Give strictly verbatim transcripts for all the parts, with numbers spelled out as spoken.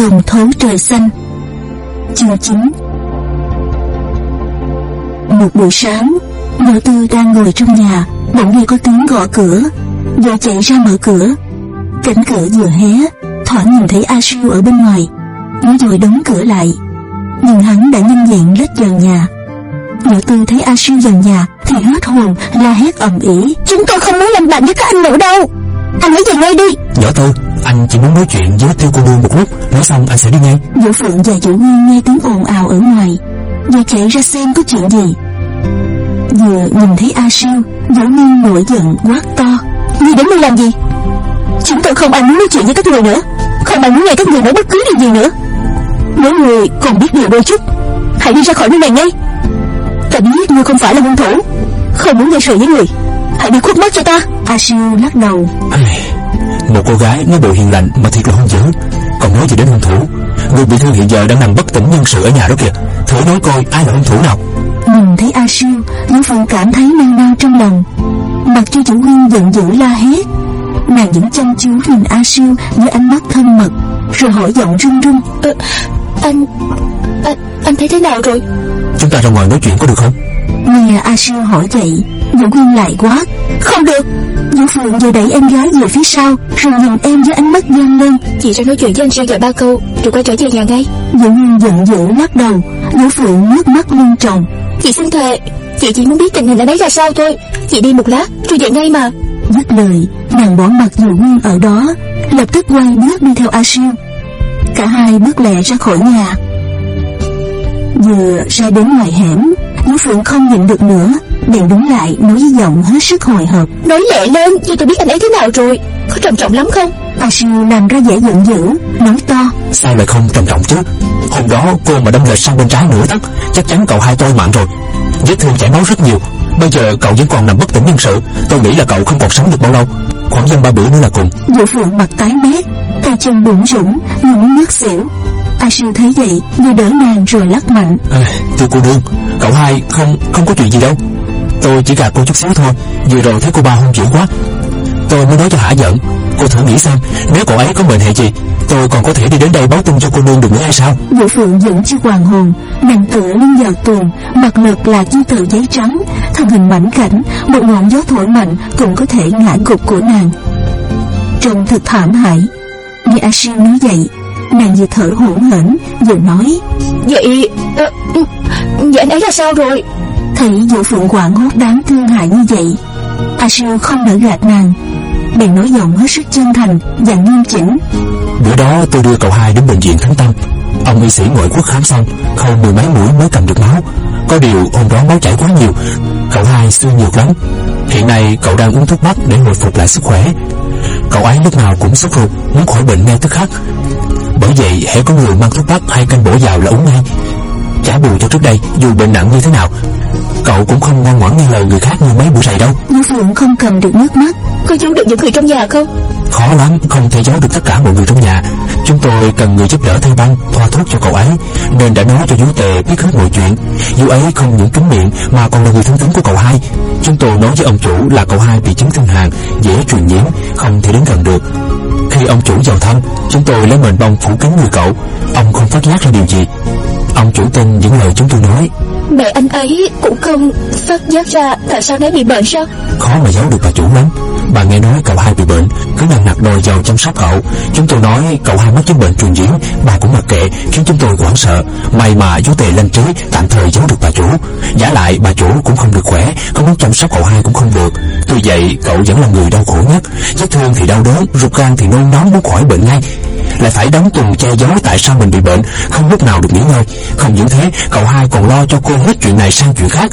Đồng thấu trời xanh. Chương chín. Một buổi sáng, Võ Tư đang ngồi trong nhà, bỗng nghe có tiếng gõ cửa. Võ chạy ra mở cửa. Cánh cửa vừa hé, thoảng nhìn thấy A Siêu ở bên ngoài. Nó vội đóng cửa lại, nhưng hắn đã nhanh nhẹn lết vào nhà. Võ Tư thấy A Siêu vào nhà thì hết hồn, la hét ầm ĩ: "Chúng tôi không muốn làm bạn với các anh nữa đâu, anh hãy về ngay đi." Võ Tư, anh chỉ muốn nói chuyện với Tiêu cô nương một lúc, nói xong anh sẽ đi ngay. Vũ Phượng và Vũ Nguyên nghe tiếng ồn ào ở ngoài, và chạy ra xem có chuyện gì. Vừa nhìn thấy A Siêu, Vũ Nguyên nổi giận quát to: "Ngươi đến đây làm gì? Chúng tôi không ai muốn nói chuyện với các người nữa, không ai muốn nghe các người nói bất cứ điều gì nữa. Nếu người còn biết điều đôi chút, hãy đi ra khỏi nơi này ngay. Ta biết ngươi không phải là hung thủ, không muốn gây sự với người, hãy đi khuất mắt cho ta." A Siêu lắc đầu: "Một cô gái nói bộ hiền lành mà thiệt là hung dữ, còn nói gì đến hung thủ? Người bị thương hiện giờ đang nằm bất tỉnh nhân sự ở nhà đó kìa, thử nói coi ai là hung thủ nào." Nhìn thấy A Siêu, Vũ Phượng cảm thấy nao nao trong lòng. Mặc cho Vũ Nguyên giận dữ la hét, nàng vẫn chăm chú nhìn A Siêu với ánh mắt thân mật, rồi hỏi giọng run run: ờ, anh, anh, anh thấy thế nào rồi? "Chúng ta ra ngoài nói chuyện có được không?" Nghe A Siêu hỏi vậy, Vũ Nguyên lại quát: "Không được!" Vũ Phượng vừa đẩy em gái về phía sau, rồi nhìn em với ánh mắt gian lên: "Chị ra nói chuyện với anh Siêu vài ba câu rồi quay trở về nhà ngay." Vũ Nguyên giận dữ lắc đầu. Vũ Phượng nước mắt lưng tròng: "Chị xin thề, chị chỉ muốn biết tình hình ở đấy ra sao thôi. Chị đi một lát rồi về ngay mà." Dứt lời, nàng bỏ mặc Vũ Nguyên ở đó, lập tức quay bước đi theo A Siêu. Cả hai bước lẹ ra khỏi nhà. Vừa ra đến ngoài hẻm, Vũ Phượng không nhịn được nữa, bèn đứng lại nói với giọng hết sức hồi hộp: "Nói lẹ lên, cho tôi biết anh ấy thế nào rồi, có trầm trọng lắm không?" A Siêu làm ra vẻ giận dữ, nói to: "Sao lại không trầm trọng chứ? Hôm đó cô mà đâm lệch sang bên trái nửa tấc, chắc chắn cậu hai tôi mạng rồi. Vết thương chảy máu rất nhiều. Bây giờ cậu vẫn còn nằm bất tỉnh nhân sự, tôi nghĩ là cậu không còn sống được bao lâu, khoảng dăm ba bữa nữa là cùng." Vũ Phượng mặt tái mét, tay chân bủn rủn như muốn ngất xỉu. A Siêu thấy vậy, vừa đỡ nàng rồi lắc mạnh: à, "Thưa cô nương, cậu hai không không có chuyện gì đâu. Tôi chỉ gạt cô chút xíu thôi. Vừa rồi thấy cô ba hung dữ quá, tôi mới nói cho hả giận. Cô thử nghĩ xem, nếu cậu ấy có mệnh hệ gì, tôi còn có thể đi đến đây báo tin cho cô nương được nữa hay sao?" Vũ Phượng vẫn chưa hoàn hồn, nàng tựa lưng vào tường, mặt lợt là như tờ giấy trắng, thân hình mảnh khảnh, một ngọn gió thổi mạnh cũng có thể ngã gục của nàng. Trông thật thảm hại. Nghe A Siêu nói vậy, nàng vừa thở hổn hển vừa nói: Vậy à, vậy anh ấy là sao rồi?" Thấy Vũ Phượng hoảng hốt đáng thương hại như vậy, A Siêu không nỡ gạt nàng, bèn nói giọng hết sức chân thành và nghiêm chỉnh: "Bữa đó tôi đưa cậu hai đến bệnh viện Thánh Tâm. Ông y sĩ ngoại quốc khám xong, khâu mười mấy mũi mới cầm được máu. Có điều hôm đó máu chảy quá nhiều, cậu hai suy nhược lắm. Hiện nay cậu đang uống thuốc bắc để hồi phục lại sức khỏe. Cậu ấy lúc nào cũng sốt ruột, muốn khỏi bệnh ngay tức khắc. Bởi vậy hễ có người mang thuốc bắc hay canh bổ vào là uống ngay. Trả bù cho trước đây, dù bệnh nặng như thế nào, cậu cũng không ngoan ngoãn nghe lời người khác như mấy bữa rày đâu." Vũ Phượng không cầm được nước mắt: "Có giấu được những người trong nhà không?" "Khó lắm, không thể giấu được tất cả mọi người trong nhà. Chúng tôi cần người giúp đỡ thay băng, thoa thuốc cho cậu ấy, nên đã nói cho chú Tề biết hết mọi chuyện. Chú ấy không những kín miệng mà còn là người thân tín của cậu hai. Chúng tôi nói với ông chủ là cậu hai bị chứng thương hàn, dễ truyền nhiễm, không thể đến gần được. Khi ông chủ vào thăm, chúng tôi lấy mền bông phủ kín người cậu. Ông không phát giác ra điều gì. Ông chủ tin những lời chúng tôi nói." "Mẹ anh ấy cũng không phát giác ra tại sao nấy bị bệnh sao?" "Khó mà giấu được bà chủ lắm. Bà nghe nói cậu hai bị bệnh, cứ nặng nặc đòi vào chăm sóc cậu. Chúng tôi nói cậu hai mắc chứng bệnh truyền nhiễm, bà cũng mặc kệ, khiến chúng tôi hoảng sợ. May mà chú Tề lên trí, tạm thời giấu được bà chủ. Giả lại bà chủ cũng không được khỏe, không muốn chăm sóc cậu hai cũng không được. Tuy vậy cậu vẫn là người đau khổ nhất. Vết thương thì đau đớn, ruột gan thì nôn nóng muốn khỏi bệnh ngay, lại phải đóng tuần che giấu tại sao mình bị bệnh, không lúc nào được nghỉ ngơi. Không những thế, cậu hai còn lo cho cô hết chuyện này sang chuyện khác.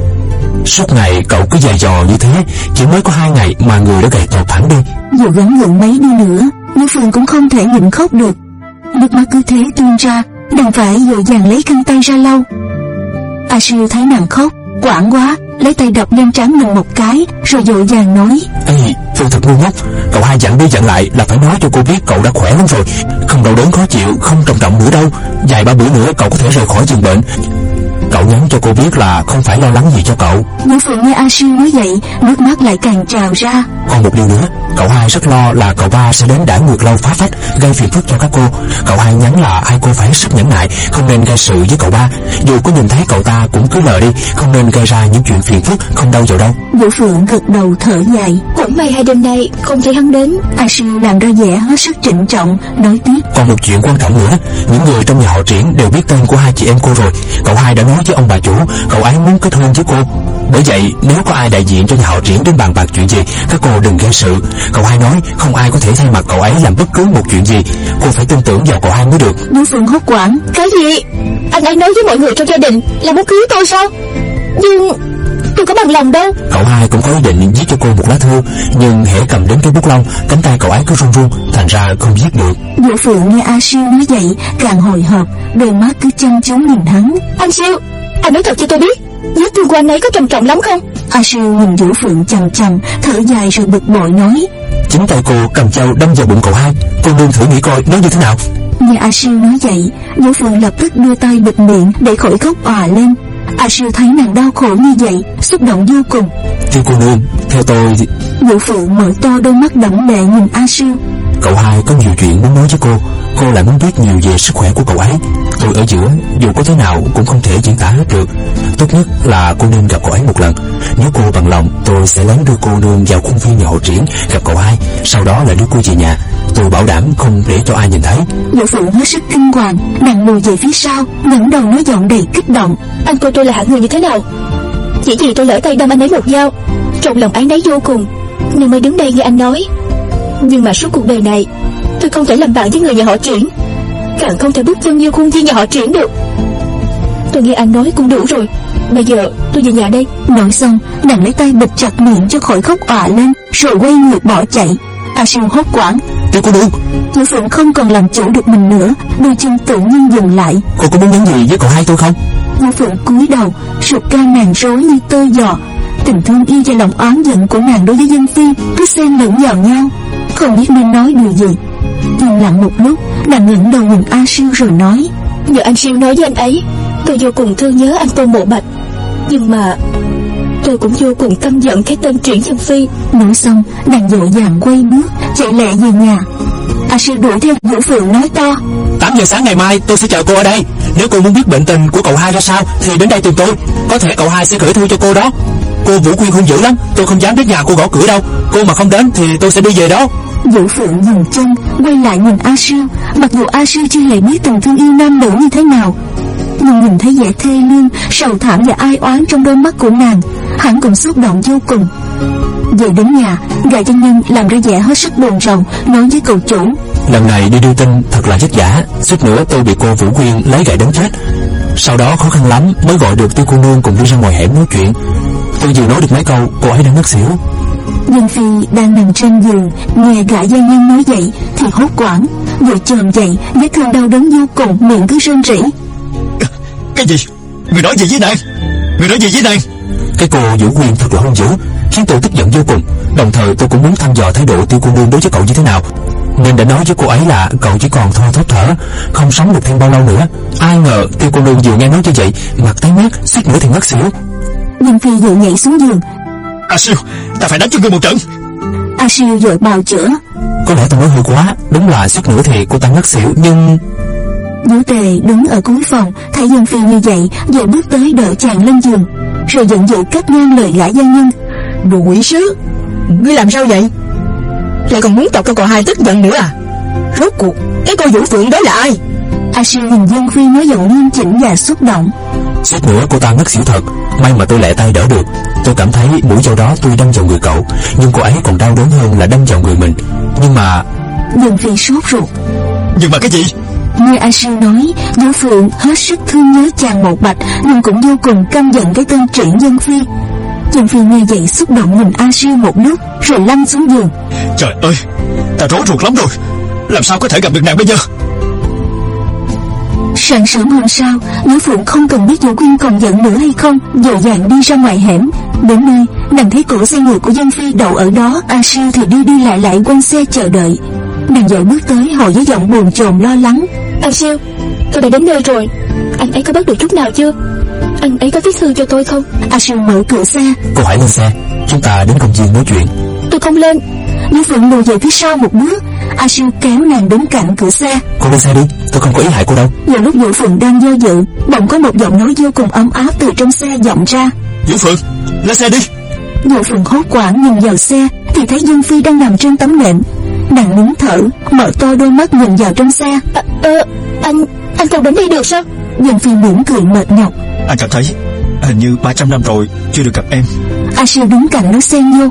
Suốt ngày cậu cứ dày dò như thế, chỉ mới có hai ngày mà người đã gầy tột hẳn đi." Dù gắng gượng mấy đi nữa, Vũ Phượng cũng không thể nhịn khóc được. Nước mắt cứ thế tuôn ra, đành phải vội vàng lấy khăn tay ra lau. A Siêu thấy nàng khóc, quảng quá, lấy tay đập lên trán mình một cái, rồi vội vàng nói: "Ê, tôi thật ngu ngốc. Cậu hai dặn đi dặn lại là phải nói cho cô biết cậu đã khỏe lắm rồi, không đau đớn khó chịu, không trầm trọng nữa đâu. Vài ba bữa nữa cậu có thể rời khỏi giường bệnh. Cậu Cậu nhắn cho cô biết là không phải lo lắng gì cho cậu. Vũ Phượng nghe A Siêu nói vậy, nước mắt lại càng trào ra. Còn một điều nữa, cậu hai rất lo là cậu ba sẽ đến Đảo Ngược Lâu phá phách, gây phiền phức cho các cô. Cậu hai nhắn là hai cô phải sức nhẫn nại, không nên gây sự với cậu ba. Dù có nhìn thấy cậu ta cũng cứ lờ đi, không nên gây ra những chuyện phiền phức không đâu vào đâu. Vũ Phượng gật đầu thở dài. Cũng may hai đêm nay không thấy hắn đến. A Siêu làm ra vẻ hết sức trịnh trọng, nói tiếp. Còn một chuyện quan trọng nữa, những người trong nhà họ Triển đều biết tên của hai chị em cô rồi. Cậu hai đã nói với ông bà chủ, cậu ấy muốn kết hôn với cô. Bởi vậy nếu có ai đại diện cho nhà họ Triển đến bàn bạc chuyện gì, các cô đừng gây sự. Cậu hai nói không ai có thể thay mặt cậu ấy làm bất cứ một chuyện gì, cô phải tin tưởng vào cậu hai mới được. Vũ Phượng hốt hoảng. Cái gì? Anh ấy nói với mọi người trong gia đình là muốn cưới tôi sao? Nhưng tôi có bằng lòng đâu. Cậu hai cũng có ý định viết cho cô một lá thư, nhưng hễ cầm đến cái bút lông, cánh tay cậu ấy cứ run run, thành ra không viết được. Vũ Phượng nghe A Siêu nói vậy càng hồi hộp, đôi mắt cứ chăm chú nhìn hắn. Anh Siêu, anh nói thật cho tôi biết, vết thương của anh ấy có trầm trọng lắm không? A Siêu nhìn Vũ Phượng chằm chằm, thở dài rồi bực bội nói. Chính tay cô cầm dao đâm vào bụng cậu hai, cô nương thử nghĩ coi nó như thế nào. Nghe A Siêu nói vậy, Vũ Phượng lập tức đưa tay bịt miệng để khỏi khóc òa lên. A Siêu thấy nàng đau khổ như vậy, xúc động vô cùng. Thưa cô nương, theo tôi... Vũ Phượng mở to đôi mắt đẫm lệ nhìn A Siêu. Cậu hai có nhiều chuyện muốn nói với cô, cô lại muốn biết nhiều về sức khỏe của cậu ấy. Tôi ở giữa, dù có thế nào cũng không thể diễn tả hết được. Tốt nhất là cô nên gặp cậu ấy một lần. Nếu cô bằng lòng, tôi sẽ lấy đưa cô nương vào khuôn viên nhà họ Triển gặp cậu hai, sau đó là đưa cô về nhà. Tôi bảo đảm không để cho ai nhìn thấy. Vũ Phượng hết sức kinh hoàng, nàng lùi về phía sau, ngẩng đầu nói giọng đầy kích động. Anh cô tôi là hạng người như thế nào? Chỉ vì tôi lỡ tay đâm anh ấy một dao, trong lòng áy náy vô cùng nên mới đứng đây nghe anh nói. Nhưng mà suốt cuộc đời này tôi không thể làm bạn với người nhà họ Triển, càng không thể bước chân vô khuôn viên nhà họ Triển được. Tôi nghe anh nói cũng đủ rồi, bây giờ tôi về nhà đây. Nói xong, nàng lấy tay bịt chặt miệng cho khỏi khóc òa lên, rồi quay người bỏ chạy. A Siêu hốt hoảng. Tôi cô nương. Vũ Phượng không còn làm chủ được mình nữa, đôi chân tự nhiên dừng lại. Cô có muốn nhắn gì với cậu hai tôi không? Vũ Phượng cúi đầu, ruột gan nàng rối như tơ giò. Tình thương yêu và lòng oán giận của nàng đối với Dân Phi cứ xen lẫn vào nhau, không biết nên nói điều gì. Im lặng một lúc, nàng ngẩng đầu nhìn A Siêu rồi nói. Nhờ anh Siêu nói với anh ấy, tôi vô cùng thương nhớ anh Tôn Mộ Bạch, nhưng mà tôi cũng vô cùng căm giận cái tên Triển Dân Phi. Nói xong, nàng vội vàng quay bước chạy lẹ về nhà. A Siêu đuổi theo Vũ Phượng nói to. Tám giờ sáng ngày mai tôi sẽ chờ cô ở đây. Nếu cô muốn biết bệnh tình của cậu hai ra sao thì đến đây tìm tôi, có thể cậu hai sẽ gửi thư cho cô đó. Cô Vũ Quyên hung dữ lắm, tôi không dám đến nhà cô gõ cửa đâu. Cô mà không đến thì tôi sẽ đi về đó. Vũ Phượng dừng chân, quay lại nhìn A Siêu. Mặc dù A Siêu chưa hề biết tình thương yêu nam nữ như thế nào, nhưng nhìn thấy vẻ thê lương, sầu thảm và ai oán trong đôi mắt của nàng, hắn cũng xúc động vô cùng. Về đến nhà, Gà Chân Nhân làm ra vẻ hết sức buồn rầu, nói với cậu chủ. Lần này đi đưa tin thật là vất vả, suýt nữa tôi bị cô Vũ Quyên lấy gậy đánh chết. Sau đó khó khăn lắm mới gọi được Tiêu cô nương cùng đi ra ngoài hẻm nói chuyện. Tôi vừa nói được mấy câu, cô ấy đã ngất xỉu. Dân Phi đang nằm trên giường, nghe Gã Gia Nhân nói vậy thì hốt hoảng, vội chồm dậy, vết thương đau đớn vô cùng, miệng cứ rên rỉ. Cái gì? Người nói gì với nàng? Người nói gì với nàng? Cái cô Vũ Quyên thật là hung dữ, khiến tôi tức giận vô cùng. Đồng thời tôi cũng muốn thăm dò thái độ Tiêu cô nương đối với cậu như thế nào, nên đã nói với cô ấy là cậu chỉ còn thoi thóp thở, không sống được thêm bao lâu nữa. Ai ngờ Tiêu cô nương vừa nghe nói như vậy, mặt tái mét, suýt nữa thì ngất xỉu. Dân Phi vội nhảy xuống giường. A Siêu, ta phải đánh cho ngươi một trận. A Siêu vội bào chữa. Có lẽ tôi nói hơi quá, đúng là suýt nữa thì cô ta ngất xỉu, nhưng... Vũ Tề đứng ở cuối phòng, thấy Dân Phi như vậy, vội bước tới đỡ chàng lên giường, rồi giận dữ cắt ngang lời Gã Gia Nhân. Đồ quỷ sứ, ngươi làm sao vậy? Lại còn muốn chọc cho cậu hai tức giận nữa à? Rốt cuộc cái cô Vũ Phượng đó là ai? A Siêu nhìn Dân Phi nói giọng nghiêm chỉnh và xúc động. Suýt nữa cô ta ngất xỉu thật, may mà tôi lẹ tay đỡ được. Tôi cảm thấy mũi dao đó tuy đâm vào người cậu, nhưng cô ấy còn đau đớn hơn là đâm vào người mình. Nhưng mà... Dân Phi sốt ruột. Nhưng mà cái gì? Nghe A Siêu nói, Vũ Phượng hết sức thương nhớ chàng Một Bạch, nhưng cũng vô cùng căm giận cái tên Triển Dân Phi. Dân Phi nghe vậy xúc động nhìn A Siêu một lúc, rồi lăn xuống giường. Trời ơi, ta rối ruột lắm rồi, làm sao có thể gặp được nàng bây giờ? Sáng sớm hôm sau, Vũ Phượng không cần biết Vũ Quyên còn giận nữa hay không, vội vàng đi ra ngoài hẻm. Đến nơi, nàng thấy cổ xe ngựa của Dân Phi đậu ở đó. A Siêu thì đi đi lại lại quanh xe chờ đợi. Nàng dội bước tới hỏi với giọng buồn chồn lo lắng. Anh Siêu, tôi đã đến nơi rồi, anh ấy có bắt được chút nào chưa? Anh ấy có viết thư cho tôi không? A Siêu mở cửa xe. Cô hãy lên xe, chúng ta đến công viên nói chuyện. Tôi không lên. Vũ Phượng lùi về phía sau một bước. A Siêu kéo nàng đến cạnh cửa xe. Cô lên xe đi, tôi không có ý hại cô đâu. Vào lúc Vũ Phượng đang do dự, bỗng có một giọng nói vô cùng ấm áp từ trong xe vọng ra. Vũ Phượng, lên xe đi. Vũ Phượng hốt hoảng nhìn vào xe thì thấy Dương Phi đang nằm trên tấm nệm. Nàng nín thở, mở to đôi mắt nhìn vào trong xe. à, ờ, Anh, anh không đến đây được sao? Dương Phi mỉm cười mệt nhọc. Anh cảm thấy hình như ba trăm năm rồi chưa được gặp em. A Siêu đứng cạnh nó xen vô.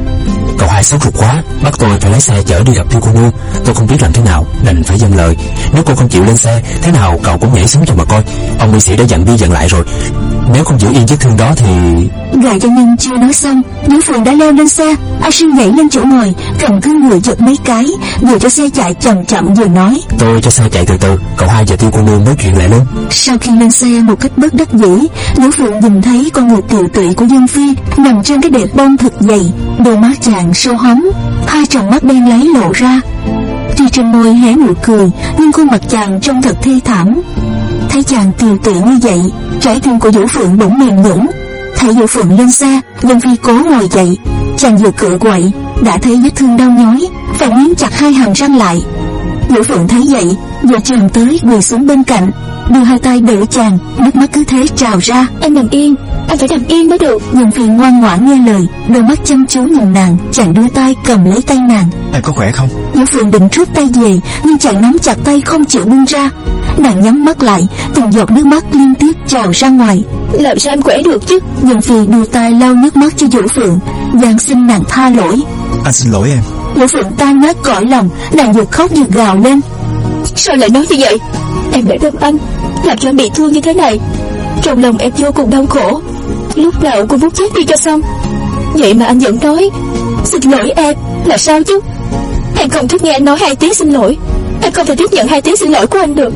Cậu hai sốt ruột quá, bắt tôi phải lái xe chở đi gặp Tiêu cô nương. Tôi không biết làm thế nào, đành phải dâng lời. Nếu cô không chịu lên xe, thế nào cậu cũng nhảy xuống cho mà coi. Ông y sĩ đã dặn đi dặn lại rồi, nếu không giữ yên vết thương đó thì... Gã gia nhân chưa nói xong, Vũ Phượng đã leo lên xe. A Siêu nhảy lên chỗ ngồi, cầm cương người giật mấy cái, vừa cho xe chạy chậm chậm vừa nói. Tôi cho xe chạy từ từ, cậu hai và Tiêu cô nương nói chuyện lại luôn. Sau khi lên xe một cách bất đắc dĩ, Vũ Phượng nhìn thấy con người tiều tụy của Dương Phi nằm trên cái đệm bông thật dày, đôi mắt chàng sâu hóm, hai tròng mắt đen láy lộ ra. Tuy trên môi hé nụ cười, nhưng khuôn mặt chàng trông thật thê thảm. Thấy chàng tiều tụy như vậy, trái tim của Vũ Phượng bỗng mềm nhũn. Thấy Vũ Phượng lên xe, Dương Phi cố ngồi dậy. Chàng vừa cựa quậy, đã thấy vết thương đau nhói, phải nghiến chặt hai hàm răng lại. Vũ Phượng thấy vậy, vừa chồm tới quỳ xuống bên cạnh, đưa hai tay đỡ chàng, nước mắt cứ thế trào ra. Anh nằm yên, anh phải nằm yên mới được. Dương Phi ngoan ngoãn nghe lời, đôi mắt chăm chú nhìn nàng. Chàng đưa tay cầm lấy tay nàng. Em có khỏe không? Vũ Phượng định rút tay về, nhưng chàng nắm chặt tay không chịu buông ra. Nàng nhắm mắt lại, từng giọt nước mắt liên tiếp trào ra ngoài. Làm sao em khỏe được chứ? Dương Phi đưa tay lau nước mắt cho Vũ Phượng, van xin nàng tha lỗi. Anh xin lỗi em. Vũ Phượng tan nát cõi lòng, nàng vừa khóc vừa gào lên. Sao lại nói như vậy? Em đã đâm anh, làm cho anh bị thương như thế này. Trong lòng em vô cùng đau khổ, lúc nào cũng muốn chết đi cho xong. Vậy mà anh vẫn nói xin lỗi em, là sao chứ? Em không thích nghe anh nói hai tiếng xin lỗi. Em không thể tiếp nhận hai tiếng xin lỗi của anh được.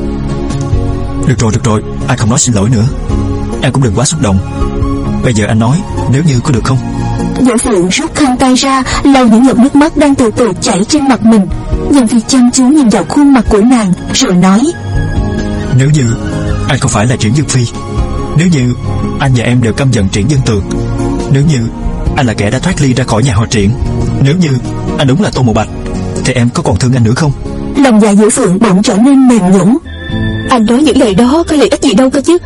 Được rồi, được rồi, anh không nói xin lỗi nữa. Em cũng đừng quá xúc động. Bây giờ anh nói, nếu như có được không? Vũ Phượng rút khăn tay ra, lau những giọt nước mắt đang từ từ chảy trên mặt mình. Dương Phi chăm chú nhìn vào khuôn mặt của nàng, rồi nói. Nếu như anh không phải là Triển Dương Phi, nếu như anh và em đều căm giận Triển Dương Tường, nếu như anh là kẻ đã thoát ly ra khỏi nhà họ Triển, nếu như anh đúng là Tô Mộ Bạch, thì em có còn thương anh nữa không? Lòng dạ Vũ Phượng bỗng trở nên mềm nhũn. Anh nói những lời đó có lợi ích gì đâu cơ chứ?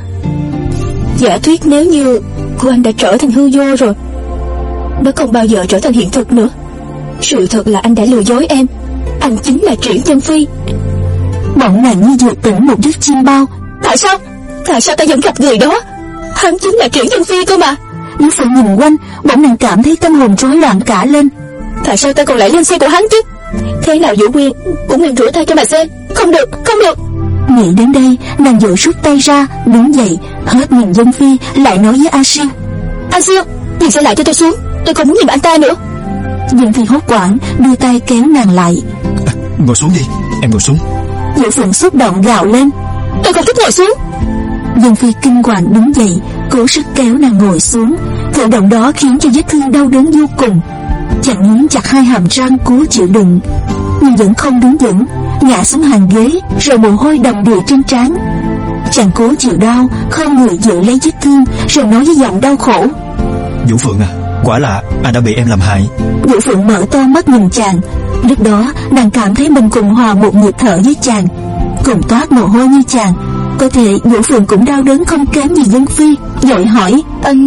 Giả thuyết nếu như của anh đã trở thành hư vô rồi, nó không bao giờ trở thành hiện thực nữa. Sự thật là anh đã lừa dối em. Anh chính là Triển Dương Phi. Bỗng nàng như vừa tỉnh một giấc chim bao. Tại sao? Tại sao ta vẫn gặp người đó? Hắn chính là Triển Dương Phi cơ mà. Vũ Phượng nhìn quanh, bỗng nàng cảm thấy tâm hồn rối loạn cả lên. Tại sao ta còn lại lên xe của hắn chứ? Thế nào Vũ Quyên cũng nên rửa tay cho mà xem. Không được, không được. Nghĩ đến đây, nàng vội rút tay ra, đứng dậy, hết nhìn Dương Phi, lại nói với A Siêu. A Siêu, nhìn xe lại cho tôi xuống, tôi không muốn nhìn anh ta nữa. Dương Phi hốt hoảng, đưa tay kéo nàng lại. À, ngồi xuống đi, em ngồi xuống. Vũ Phượng xúc động gào lên. Tôi không thích ngồi xuống. Dương Phi kinh hoàng đứng dậy, cố sức kéo nàng ngồi xuống. Cử động đó khiến cho vết thương đau đớn vô cùng. Chàng nghiến chặt hai hàm răng cố chịu đựng, nhưng vẫn không đứng vững, ngã xuống hàng ghế, rồi mồ hôi đầm đìa trên trán. Chàng cố chịu đau, không người giữ lấy vết thương, rồi nói với giọng đau khổ. Vũ Phượng à, quả là anh đã bị em làm hại. Vũ Phượng mở to mắt nhìn chàng. Lúc đó nàng cảm thấy mình cùng hòa một nhịp thở với chàng, cùng toát mồ hôi như chàng. Có thể Vũ Phượng cũng đau đớn không kém gì Dương Phi, vội hỏi. Anh...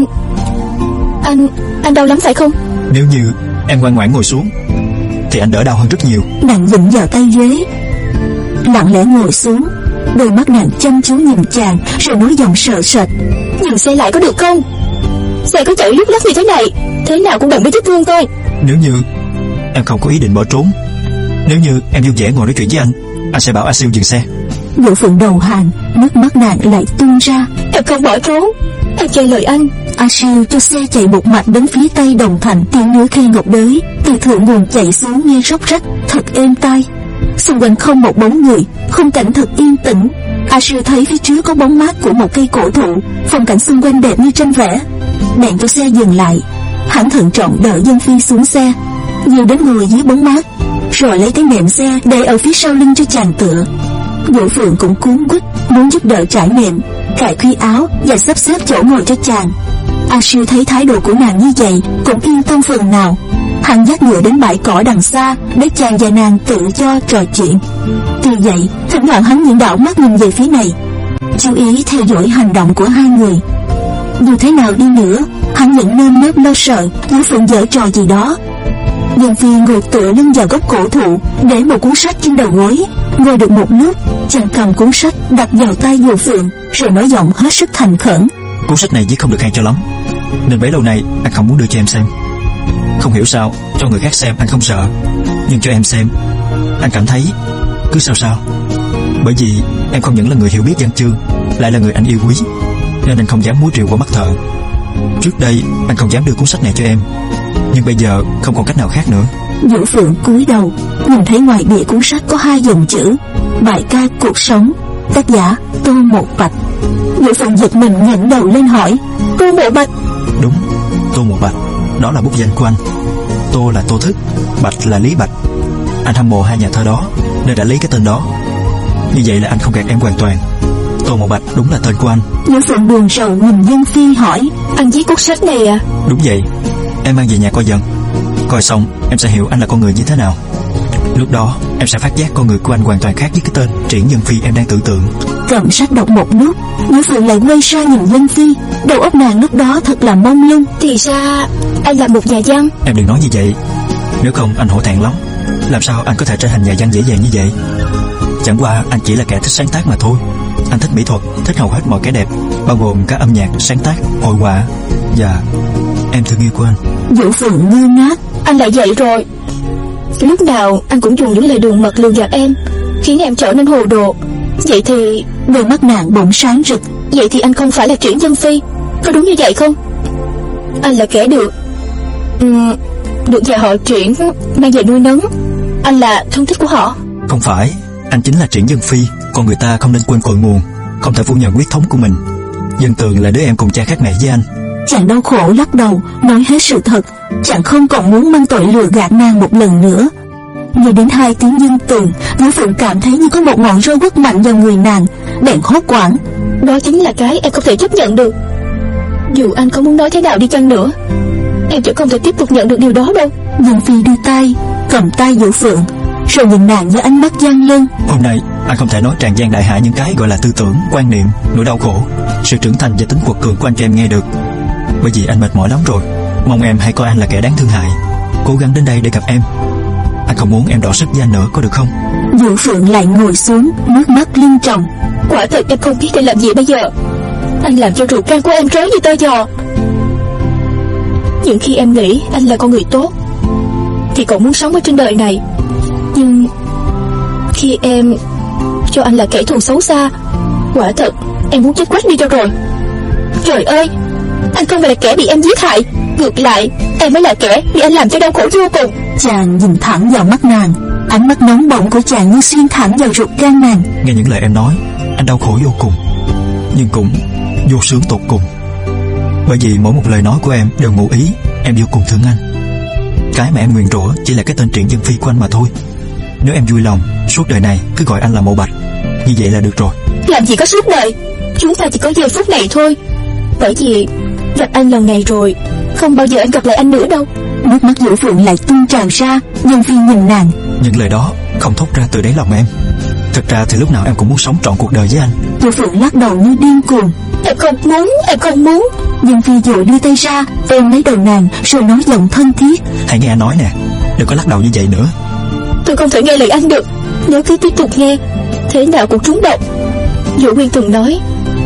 Anh... Anh đau lắm phải không? Nếu như em ngoan ngoãn ngồi xuống thì anh đỡ đau hơn rất nhiều. Nàng dịnh vào tay ghế, lặng lẽ ngồi xuống. Đôi mắt nàng chăm chú nhìn chàng, rồi nói giọng sợ sệt. Nhìn xe lại có được không? Xe có chạy lúc lắc như thế này, thế nào cũng đừng biết vết thương thôi. Nếu như em không có ý định bỏ trốn, nếu như em vui vẻ ngồi nói chuyện với anh, anh sẽ bảo A Siêu dừng xe. Vũ Phượng đầu hàng, nước mắt nàng lại tuôn ra. Em không bỏ trốn, em chơi lời anh. A Siêu cho xe chạy một mạch đến phía tây Đồng Thành. Tiếng nước khe ngọc đới từ thượng nguồn chạy xuống nghe róc rách, thật êm tai. Xung quanh không một bóng người, khung cảnh thật yên tĩnh. A Siêu thấy phía trước có bóng mát của một cây cổ thụ, phong cảnh xung quanh đẹp như tranh vẽ. Bèn cho xe dừng lại, hắn thận trọng đỡ Dương Phi xuống xe, dìu đến ngồi dưới bóng mát, rồi lấy cái nệm xe để ở phía sau lưng cho chàng tựa. Vũ Phượng cũng cuống quýt muốn giúp đỡ trải nệm, cài khuy áo và sắp xếp chỗ ngồi cho chàng. A Siêu thấy thái độ của nàng như vậy cũng yên tâm phần nào. Hắn dắt ngựa đến bãi cỏ đằng xa để chàng và nàng tự do trò chuyện. Tuy vậy, thỉnh thoảng hắn những đảo mắt nhìn về phía này, chú ý theo dõi hành động của hai người. Dù thế nào đi nữa, hắn vẫn nơm nớp lo sợ Vũ Phượng giở trò gì đó. Nhân Phi ngồi tựa lưng vào gốc cổ thụ, để một cuốn sách trên đầu gối. Ngồi được một lúc, chàng cầm cuốn sách đặt vào tay Vũ Phượng, rồi nói giọng hết sức thành khẩn: Cuốn sách này viết không được hay cho lắm, nên bấy lâu nay anh không muốn đưa cho em xem. Không hiểu sao cho người khác xem anh không sợ, nhưng cho em xem anh cảm thấy cứ sao sao. Bởi vì em không những là người hiểu biết văn chương, lại là người anh yêu quý, nên anh không dám múa rìu qua mắt thợ. Trước đây anh không dám đưa cuốn sách này cho em, nhưng bây giờ không còn cách nào khác nữa. Vũ Phượng cúi đầu, nhìn thấy ngoài bìa cuốn sách có hai dòng chữ: Bài ca cuộc sống, tác giả Tô Một Bạch. Vũ Phượng giật mình ngẩng đầu lên hỏi: Tô Một Bạch? Đúng, Tô Một Bạch, đó là bút danh của anh. Tô là Tô Thức, Bạch là Lý Bạch. Anh hâm mộ hai nhà thơ đó nên đã lấy cái tên đó. Như vậy là anh không gạt em hoàn toàn. Tô Một Bạch đúng là tên của anh. Vũ Phượng buồn rầu nhìn Nhân Phi hỏi: Anh viết cuốn sách này à? Đúng vậy, em mang về nhà coi dần. Coi xong em sẽ hiểu anh là con người như thế nào. Lúc đó em sẽ phát giác con người của anh hoàn toàn khác với cái tên Triển Nhân Phi em đang tưởng tượng. Cầm sách đọc một lúc, Vũ Phượng lại quay sang nhìn Nhân Phi. Đầu óc nàng lúc đó thật là mông lung. Thì ra anh là một nhà văn. Em đừng nói như vậy, nếu không anh hổ thẹn lắm. Làm sao anh có thể trở thành nhà văn dễ dàng như vậy? Chẳng qua anh chỉ là kẻ thích sáng tác mà thôi. Anh thích mỹ thuật, thích hầu hết mọi cái đẹp, bao gồm cả âm nhạc, sáng tác, hội họa và em thương yêu của anh. Vũ Phượng ngơ ngác. Anh lại vậy rồi. Lúc nào anh cũng dùng những lời đường mật lừa gạt em, khiến em trở nên hồ đồ. Vậy thì đôi mắt nàng bỗng sáng rực. Vậy thì anh không phải là Triển Nhân Phi, có đúng như vậy không? Anh là kẻ được um, được nhà họ Triển mang về nuôi nấng. Anh là thân thích của họ. Không phải, anh chính là Triển Nhân Phi. Con người ta không nên quên cội nguồn, không thể phủ nhận huyết thống của mình. Dân Tường là đứa em cùng cha khác mẹ với anh. Chàng đau khổ lắc đầu, nói hết sự thật. Chàng không còn muốn mang tội lừa gạt nàng một lần nữa. Nghe đến hai tiếng Dân Tường, Vũ Phượng cảm thấy như có một ngọn roi quất mạnh vào người nàng, bèn hốt hoảng. Đó chính là cái em không thể chấp nhận được. Dù anh có muốn nói thế nào đi chăng nữa, em vẫn không thể tiếp tục nhận được điều đó đâu. Nhân Phi đưa tay cầm tay Vũ Phượng, rồi nhìn nàng với ánh mắt gian lân. Hôm nay anh không thể nói tràn gian đại hạ những cái gọi là tư tưởng, quan niệm, nỗi đau khổ, sự trưởng thành và tính quật cường của anh cho em nghe được. Bởi vì anh mệt mỏi lắm rồi. Mong em hãy coi anh là kẻ đáng thương hại, cố gắng đến đây để gặp em. Anh không muốn em đỏ sức với anh nữa, có được không? Vũ Phượng lại ngồi xuống, nước mắt liên tròng. Quả thật em không biết phải làm gì bây giờ. Anh làm cho ruột gan của em rối như tơ giò. Những khi em nghĩ anh là con người tốt thì còn muốn sống ở trên đời này, nhưng khi em cho anh là kẻ thù xấu xa, quả thật em muốn chết quách đi cho rồi. Trời ơi, anh không phải là kẻ bị em giết hại, ngược lại em mới là kẻ bị anh làm cho đau khổ vô cùng. Chàng nhìn thẳng vào mắt nàng, ánh mắt nóng bỏng của chàng như xuyên thẳng vào ruột gan nàng. Nghe những lời em nói, anh đau khổ vô cùng, nhưng cũng vô sướng tột cùng. Bởi vì mỗi một lời nói của em đều ngụ ý em vô cùng thương anh. Cái mà em nguyền rủa chỉ là cái tên Triển Nhân Phi của anh mà thôi. Nếu em vui lòng, suốt đời này cứ gọi anh là Mộ Bạch, như vậy là được rồi. Làm gì có suốt đời, chúng ta chỉ có giây phút này thôi. Bởi vì gặp anh lần này rồi, không bao giờ em gặp lại anh nữa đâu. Nước mắt Vũ Phượng lại tuôn trào ra. Nhân Phi nhìn nàng. Những lời đó không thốt ra từ đáy lòng em. Thật ra thì lúc nào em cũng muốn sống trọn cuộc đời với anh. Vũ Phượng lắc đầu như điên cuồng. Em không muốn, em không muốn. Nhân Phi vội đưa tay ra ôm lấy đầu nàng, rồi nói giọng thân thiết. Hãy nghe anh nói nè, đừng có lắc đầu như vậy nữa. Tôi không thể nghe lời anh được. Nếu cứ tiếp tục nghe, thế nào cũng trúng độc. Vũ Nguyên từng nói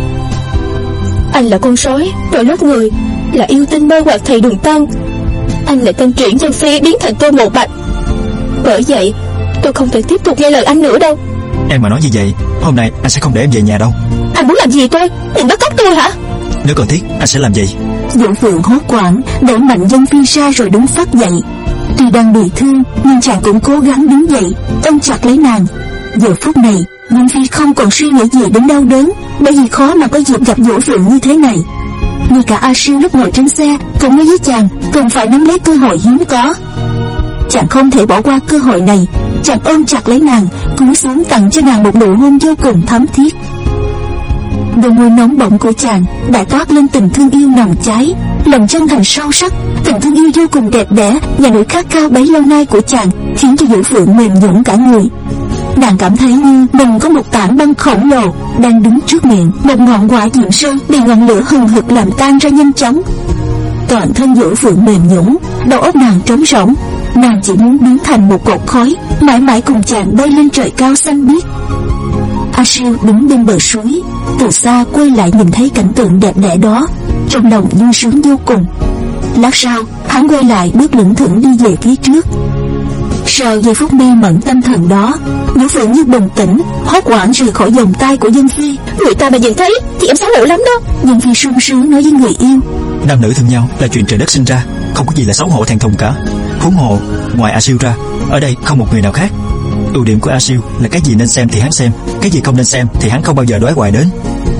anh là con sói rồi lốt người, là yêu tinh mê hoặc thầy Đường Tăng. Anh là tên Triển Nhân Phi biến thành Tô Mộ Bạch. Bởi vậy tôi không thể tiếp tục nghe lời anh nữa đâu. Em mà nói như vậy, hôm nay anh sẽ không để em về nhà đâu. Anh muốn làm gì tôi? Định bắt cóc tôi hả? Nếu cần thiết anh sẽ làm gì? Vũ Phượng hốt hoảng đẩy mạnh Nhân Phi ra rồi đứng phát dậy. Tuy đang bị thương nhưng chàng cũng cố gắng đứng dậy, ôm chặt lấy nàng. Giờ phút này Nhân Phi không còn suy nghĩ gì đến đau đớn, bởi vì khó mà có dịp gặp Vũ Phượng như thế này. Ngay cả A Siêu lúc ngồi trên xe cũng nói với chàng cần phải nắm lấy cơ hội hiếm có. Chàng không thể bỏ qua cơ hội này. Chàng ôm chặt lấy nàng, cúi xuống tặng cho nàng một nụ hôn vô cùng thắm thiết. Đôi môi nóng bỏng của chàng đã toát lên tình thương yêu nồng cháy, lòng chân thành sâu sắc. Tình thương yêu vô cùng đẹp đẽ và nỗi khát khao bấy lâu nay của chàng khiến cho Vũ Phượng mềm nhũn cả người. Nàng cảm thấy như mình có một tảng băng khổng lồ đang đứng trước miệng, một ngọn quả diệm sơn bị ngọn lửa hừng hực làm tan ra nhanh chóng. Toàn thân Vũ Phượng mềm nhũn, đầu óc nàng trống rỗng. Nàng chỉ muốn biến thành một cột khói, mãi mãi cùng chàng bay lên trời cao xanh biếc. A Siêu đứng bên bờ suối, từ xa quay lại nhìn thấy cảnh tượng đẹp đẽ đó, trong lòng vui sướng vô cùng. Lát sau, hắn quay lại bước lững thững đi về phía trước. Sau giây phút mê mẩn tâm thần đó, Vũ Phượng như bừng tỉnh, hốt hoảng rời khỏi vòng tay của Dân Phi. Người ta mà nhìn thấy thì em xấu hổ lắm đó. Dân Phi sung sướng nói với người yêu: Nam nữ thương nhau là chuyện trời đất sinh ra, không có gì là xấu hổ thẹn thùng cả. Huống hồ ngoài A Siêu ra, ở đây không một người nào khác. Ưu điểm của A Siêu là cái gì nên xem thì hắn xem, cái gì không nên xem thì hắn không bao giờ đoái hoài đến.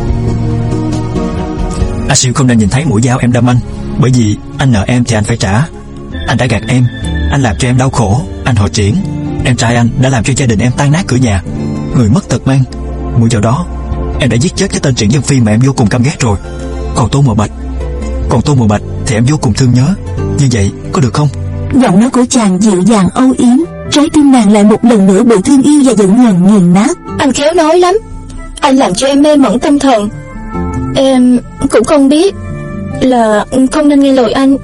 A Siêu không nên nhìn thấy mũi dao em đâm anh, bởi vì anh nợ em thì anh phải trả. Anh đã gạt em, anh làm cho em đau khổ, anh họ Triển, em trai anh đã làm cho gia đình em tan nát cửa nhà, người mất tật mang. Mũi dao đó em đã giết chết cái tên Triển Dân Phi mà em vô cùng căm ghét rồi. Còn Tô Mùa Bạch, còn Tô Mùa Bạch thì em vô cùng thương nhớ. Như vậy có được không? Giọng nói của chàng dịu dàng âu yếm, trái tim nàng lại một lần nữa bị thương yêu và giận hờn nghiền nát. Anh khéo nói lắm, anh làm cho em mê mẩn tâm thần. Em cũng không biết là không nên nghe lời anh,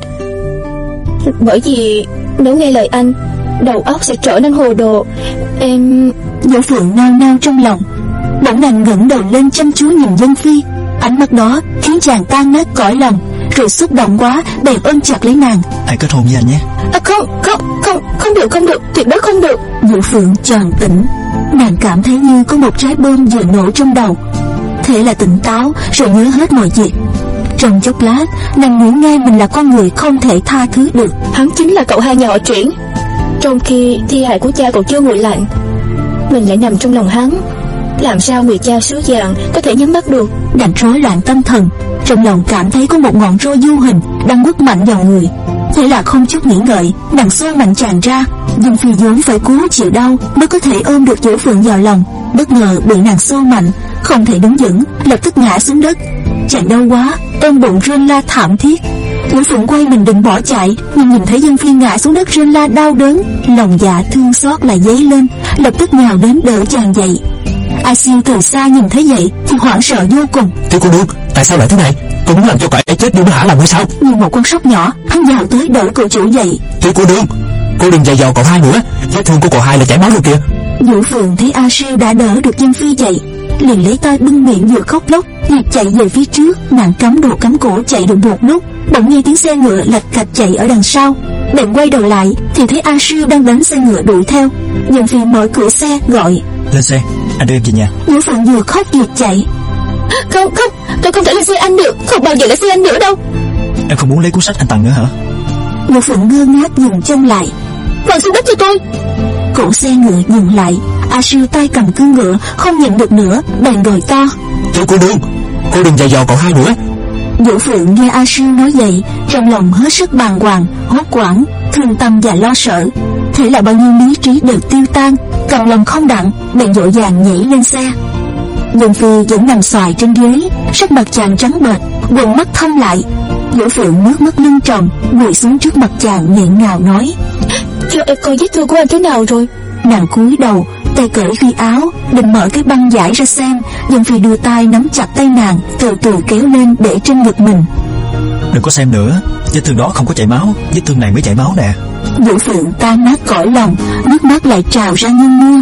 bởi vì nếu nghe lời anh, đầu óc sẽ trở nên hồ đồ. Em... Vũ Phượng nao nao trong lòng, bỗng nàng ngẩng đầu lên chăm chú nhìn Dân Phi. Ánh mắt đó khiến chàng tan nát cõi lòng, rồi xúc động quá bèn ôm chặt lấy nàng. Hãy kết hôn với anh nhé. À không, không, không, không được, không được, tuyệt đối không được. Vũ Phượng tròn tỉnh, nàng cảm thấy như có một trái bom vừa nổ trong đầu. Thế là tỉnh táo rồi nhớ hết mọi việc. Trong chốc lát, nàng nghĩ ngay mình là con người không thể tha thứ được. Hắn chính là cậu hai nhà họ Triển, trong khi thi hài của cha còn chưa nguội lạnh, mình lại nằm trong lòng hắn. Làm sao người cha xứ dạng có thể nhắm mắt được? Nàng rối loạn tâm thần, trong lòng cảm thấy có một ngọn roi vô hình đang quất mạnh vào người. Thế là không chút nghĩ ngợi, nàng xô mạnh chàng ra. Dân Phi vốn phải cố chịu đau mới có thể ôm được Vũ Phượng vào lòng, bất ngờ bị nàng xô mạnh, không thể đứng vững, lập tức ngã xuống đất. Chàng đau quá, ôm bụng rên la thảm thiết. Vũ Phượng quay mình định bỏ chạy, nhưng nhìn thấy Dân Phi ngã xuống đất rên la đau đớn, lòng dạ thương xót lại dấy lên, lập tức nhào đến đỡ chàng dậy. A Siêu từ xa nhìn thấy vậy thì hoảng sợ vô cùng. Thưa cô nương, tại sao lại thế này? Cô muốn làm cho cậu ấy chết đi mới hả lòng hay sao? Như một con sóc nhỏ, hắn nhào tới đỡ cậu chủ dậy. Thưa cô nương, cô đừng giày dò cậu hai nữa, vết thương của cậu hai là chảy máu rồi kìa. Vũ Phượng thấy A Siêu đã đỡ được Dân Phi dậy, liền lấy tay bưng miệng vừa khóc lóc vừa chạy về phía trước. Nàng cắm đầu cắm cổ chạy được một lúc, bỗng nghe tiếng xe ngựa lạch cạch chạy ở đằng sau. Bèn quay đầu lại thì thấy A Siêu đang đánh xe ngựa đuổi theo. Dân Phi mở cửa xe gọi: Lên xe, anh đưa em về nhà. Vũ Phượng vừa khóc vừa chạy. Không, không, tôi không thể lên xe anh được, không bao giờ lên xe anh nữa đâu. Em không muốn lấy cuốn sách anh tặng nữa hả? Vũ Phượng ngơ ngác dừng chân lại. Quăng xuống đất cho tôi. Cổ xe ngựa dừng lại. A Siêu tay cầm cương ngựa không nhịn được nữa, bèn gọi to: Thưa cô nương, cô đừng giày dò cậu hai nữa. Vũ Phượng nghe A Siêu nói vậy, trong lòng hết sức bàng hoàng, hốt hoảng, thương tâm và lo sợ. Thế là bao nhiêu lý trí đều tiêu tan, cầm lòng không đặng, bèn vội vàng nhảy lên xe. Dân Phi vẫn nằm xoài trên ghế, sắc mặt chàng trắng bệch, quầng mắt thâm lại. Vũ Phượng nước mắt lưng tròng, quỳ xuống trước mặt chàng nghẹn ngào nói: Cho em coi vết thương của anh thế nào rồi. Nàng cúi đầu, tay cởi phi áo, định mở cái băng giải ra xem. Dân Phi đưa tay nắm chặt tay nàng, từ từ kéo lên để trên ngực mình. Đừng có xem nữa, vết thương đó không có chảy máu, vết thương này mới chảy máu nè. Vũ Phượng tan nát cõi lòng, nước mắt lại trào ra như mưa.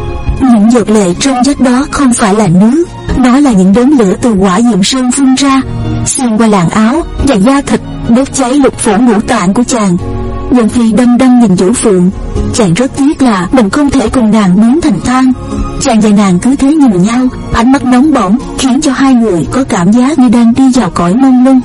Những giọt lệ trong vết đó không phải là nước, nó là những đốm lửa từ quả diệm sơn phun ra, xuyên qua làn áo và da thịt, đốt cháy lục phủ ngũ tạng của chàng. Dân Phi đăm đăm nhìn Vũ Phượng, chàng rất tiếc là mình không thể cùng nàng biến thành than. Chàng và nàng cứ thế nhìn nhau, ánh mắt nóng bỏng khiến cho hai người có cảm giác như đang đi vào cõi mông lung.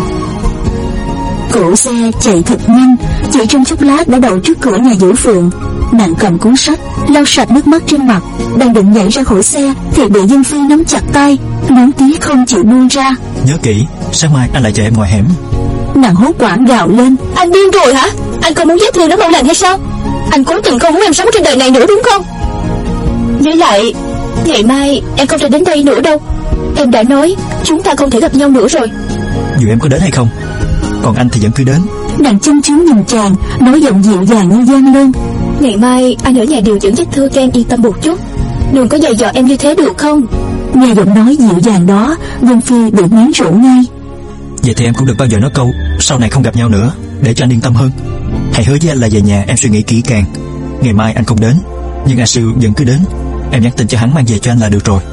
Cổ xe chạy thật nhanh, chỉ trong chốc lát đã đậu trước cửa nhà Vũ Phượng. Nàng cầm cuốn sách, lau sạch nước mắt trên mặt, đang định nhảy ra khỏi xe thì bị Dân Phi nắm chặt tay, luyến tiếc không chịu buông ra. Nhớ kỹ, sáng mai anh lại chờ em ngoài hẻm. Nàng hốt hoảng gào lên: Anh điên rồi hả? Anh không muốn vết thương nó mau lành hay sao? Anh cố tình không muốn em sống trên đời này nữa đúng không? Với lại ngày mai em không thể đến đây nữa đâu. Em đã nói chúng ta không thể gặp nhau nữa rồi. Dù em có đến hay không, còn anh thì vẫn cứ đến. Nàng chăm chú nhìn chàng, nói giọng dịu dàng như gian lên. Ngày mai anh ở nhà điều dưỡng vết thương cho em yên tâm một chút, đừng có dày dò em như thế được không? Nghe giọng nói dịu dàng đó, Dân Phi bị miếng rũ ngay. Vậy thì em cũng đừng bao giờ nói câu sau này không gặp nhau nữa, để cho anh yên tâm hơn. Hãy hứa với anh là về nhà em suy nghĩ kỹ càng. Ngày mai anh không đến, nhưng A Siêu vẫn cứ đến. Em nhắn tin cho hắn mang về cho anh là được rồi.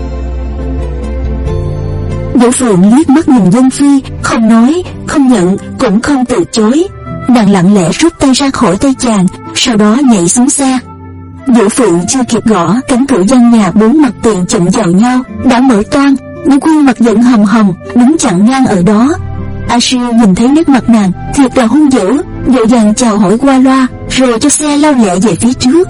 Vũ Phượng liếc mắt nhìn Dân Phi, không nói, không nhận, cũng không từ chối. Nàng lặng lẽ rút tay ra khỏi tay chàng, sau đó nhảy xuống xe. Vũ Phượng chưa kịp gõ, cánh cửa gian nhà bốn mặt tiền chụm vào nhau đã mở toang. Vũ Quyên mặt giận hầm hầm đứng chặn ngang ở đó. A Siêu nhìn thấy nét mặt nàng thiệt là hung dữ, vội vàng chào hỏi qua loa, rồi cho xe lao lẹ về phía trước.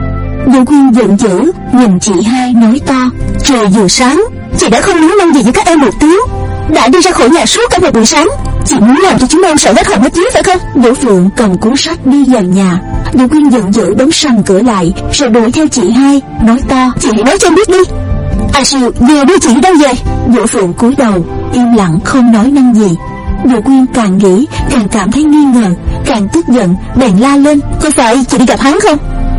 Vũ Quyên giận dữ nhìn chị hai nói to: trời vừa sáng, chị đã không nói năng gì với các em một tiếng, đã đi ra khỏi nhà suốt cả một buổi sáng. Chị muốn làm cho chúng em sợ hết hồn hết vía phải không? Vũ Phượng cầm cuốn sách đi vào nhà. Vũ Quyên giận dữ đóng sầm cửa lại, rồi đuổi theo chị hai nói to: chị nói cho em biết đi, A Siêu vừa đưa chị đâu về? Vũ Phượng cúi đầu im lặng không nói năng gì. Vũ Quyên càng nghĩ càng cảm thấy nghi ngờ, càng tức giận bèn la lên: có phải chị đi gặp hắn không?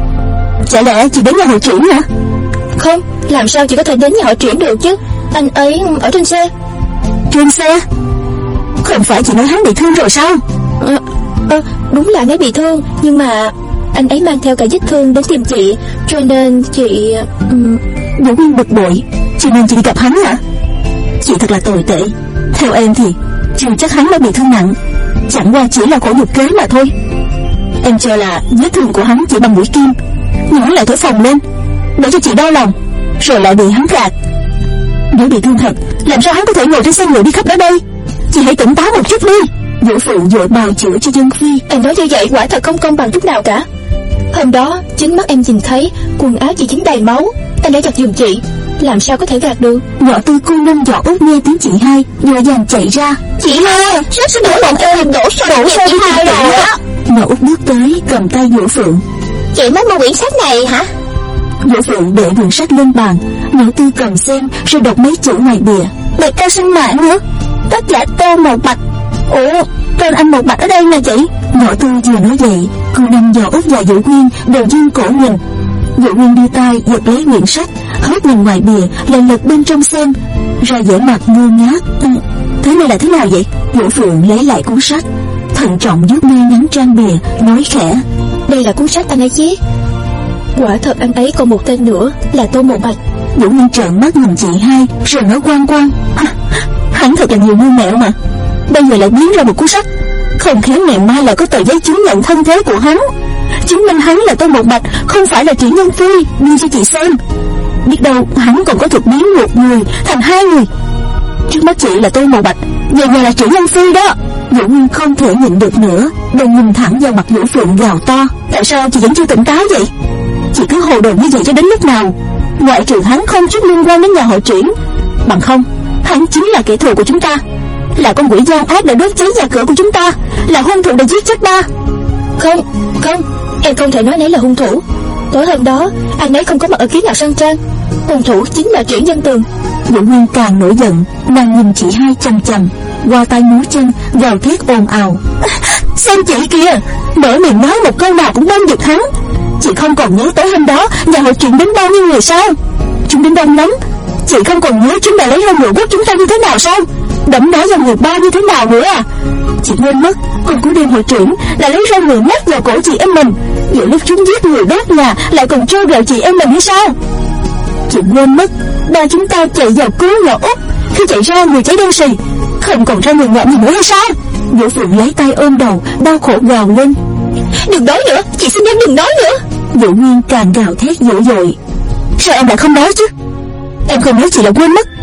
Chả lẽ chị đến nhà hội trưởng hả? Không, làm sao chị có thể đến nhà họ Triển được chứ? Anh ấy ở trên xe. Trên xe? Không phải chị nói hắn bị thương rồi sao? À, à, đúng là anh ấy bị thương, nhưng mà anh ấy mang theo cả vết thương đến tìm chị, cho nên chị... Um... Vũ Quyên bực bội: cho nên chị đi gặp hắn hả? Chị thật là tồi tệ. Theo em thì chưa chắc hắn đã bị thương nặng, chẳng qua chỉ là khổ nhục kế mà thôi. Em cho là vết thương của hắn chỉ bằng mũi kim, nhưng hắn lại thổi phồng lên để cho chị đau lòng, rồi lại bị hắn gạt. Nếu bị thương thật, làm sao hắn có thể ngồi trên xe ngựa đi khắp đó đây? Chị hãy tỉnh táo một chút đi. Vũ Phượng vội bào chữa cho Dân Phi: em nói như vậy quả thật không công bằng chút nào cả. Hôm đó chính mắt em nhìn thấy quần áo chị dính đầy máu, anh đã giật giùm chị, làm sao có thể gạt được? Nhỏ Tư cô Năm Võ Út nghe tiếng chị hai vội vàng chạy ra: chị hai, rất xin lỗi bọn em đổ xô đổ xô chị hai rồi đó. Nhỏ Út bước tới cầm tay Vũ Phượng: chị mới mua quyển sách này hả? Vũ Phượng để quyển sách lên bàn, Nhỏ Tư cầm xem rồi đọc mấy chữ ngoài bìa: bài ca sinh mạng nữa, tác giả Tô Mộc Bạch. Ủa, tên anh Mộc Bạch ở đây nè chị. Nhỏ Tư vừa nói vậy, cô Năm Võ Út và Vũ Quyên đều dương cổ nhìn. Vũ Quyên đưa tay giật lấy quyển sách, hớt nhìn ngoài bìa lại lật bên trong xem, ra vẻ mặt ngơ ngác. Ừ, thế này là thế nào vậy? Vũ Phượng lấy lại cuốn sách, thận trọng vuốt ngay ngắn trang bìa, nói khẽ: đây là cuốn sách anh ấy viết. Quả thật anh ấy còn một tên nữa là Tô Mộc Bạch. Vũ Quyên trợn mắt nhìn chị hai rồi nói quang quang: hắn thật là nhiều mưu mẹo mà, bây giờ lại biến ra một cuốn sách, không khéo ngày mai lại có tờ giấy chứng nhận thân thế của hắn, chứng minh hắn là Tô Mộc Bạch, không phải là Triển Nhân Phi, đưa cho chị xem. Biết đâu hắn còn có thuật biến một người thành hai người. Trước mắt chị là Tô Mộc Bạch, về nhà là Triển Nhân Phi đó. Vũ Nguyên không thể nhịn được nữa, bèn nhìn thẳng vào mặt Vũ Phượng gào to: tại sao chị vẫn chưa tỉnh táo vậy? Chị cứ hồ đồ như vậy cho đến lúc nào? Ngoại trừ hắn không chút liên quan đến nhà họ Triển, bằng không hắn chính là kẻ thù của chúng ta, là con quỷ gian ác đã đốt cháy nhà cửa của chúng ta, là hung thủ đã giết chết ba. Không, không, em không thể nói anh ấy là hung thủ. Tối hôm đó anh ấy không có mặt ở Kiến Lạc Sơn Trang, hung thủ chính là Triển Dân Tường. Vũ Nguyên càng nổi giận, nàng nhìn chị hai chằm chằm, qua tay múa chân gào thét ồn ào: xem chị kìa, mở miệng nói một câu nào cũng bên được hắn. Chị không còn nhớ tới hôm đó nhà hội Triển đến bao nhiêu người sao? Chúng đến đông lắm. Chị không còn nhớ chúng đã lấy hơn ngựa quốc chúng ta như thế nào sao? Đẫm đá vào người ba như thế nào nữa à? Chị quên mất còn cuối đêm hội Triển là lấy roi ngựa nhát vào cổ chị em mình, giữa lúc chúng giết người đốt nhà lại còn trêu ghẹo chị em mình hay sao? Chị quên mất ba chúng ta chạy vào cứu nhỏ Út, khi chạy ra người cháy đen xì, không còn ra người ngợm gì nữa hay sao? Vũ Phượng lấy tay ôm đầu đau khổ gào lên: đừng nói nữa, chị xin em đừng nói nữa. Vũ Nguyên càng gào thét dữ dội: sao em lại không nói chứ? Em không nói chị là quên mất.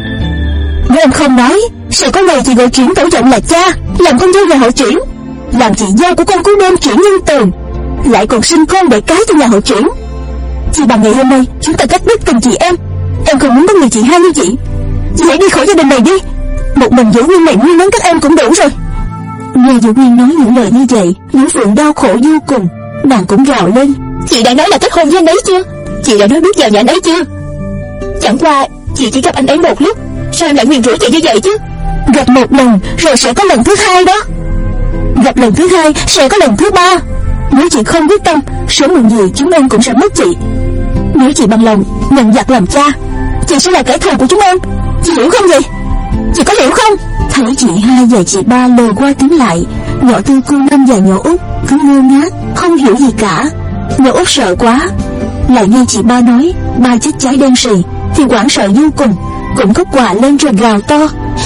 Nếu em không nói, sẽ có ngày chị gọi Triển tổ giọng là cha, làm con dâu nhà họ Triển, làm chị dâu của con cú đêm Triển Nhân Tường, lại còn sinh con đẻ cái cho nhà họ Triển. Chỉ bằng ngày hôm nay chúng ta cắt đứt tình chị em. Em không muốn có người chị hai như chị. Chị hãy đi khỏi gia đình này đi. Một mình Vũ Nguyên này nuôi nấng các em cũng đủ rồi. Nghe Vũ Nguyên nói những lời như vậy, Vũ Phượng đau khổ vô cùng, nàng cũng gào lên: chị đã nói là kết hôn với anh ấy chưa? Chị đã nói bước vào nhà anh ấy chưa? Chẳng qua chị chỉ gặp anh ấy một lúc, Sao em lại nguyền rủa chị như vậy chứ? Gặp một lần rồi sẽ có lần thứ hai đó. Gặp lần thứ hai sẽ có lần thứ ba. Nếu chị không quyết tâm, sớm muộn gì chúng em cũng sẽ mất chị. Nếu chị bằng lòng nhận giặc làm cha, chị sẽ là kẻ thù của chúng em. Chị hiểu không gì? Chị có hiểu không? Thấy chị hai và chị ba lời qua tiếng lại, nhỏ Tư, cô Năm và nhỏ Út cứ ngơ ngác không hiểu gì cả. Nhỏ Út sợ quá, lại nghe chị ba nói ba chết cháy đen sì thì hoảng sợ vô cùng, cũng khóc quạ lên rồi gào to: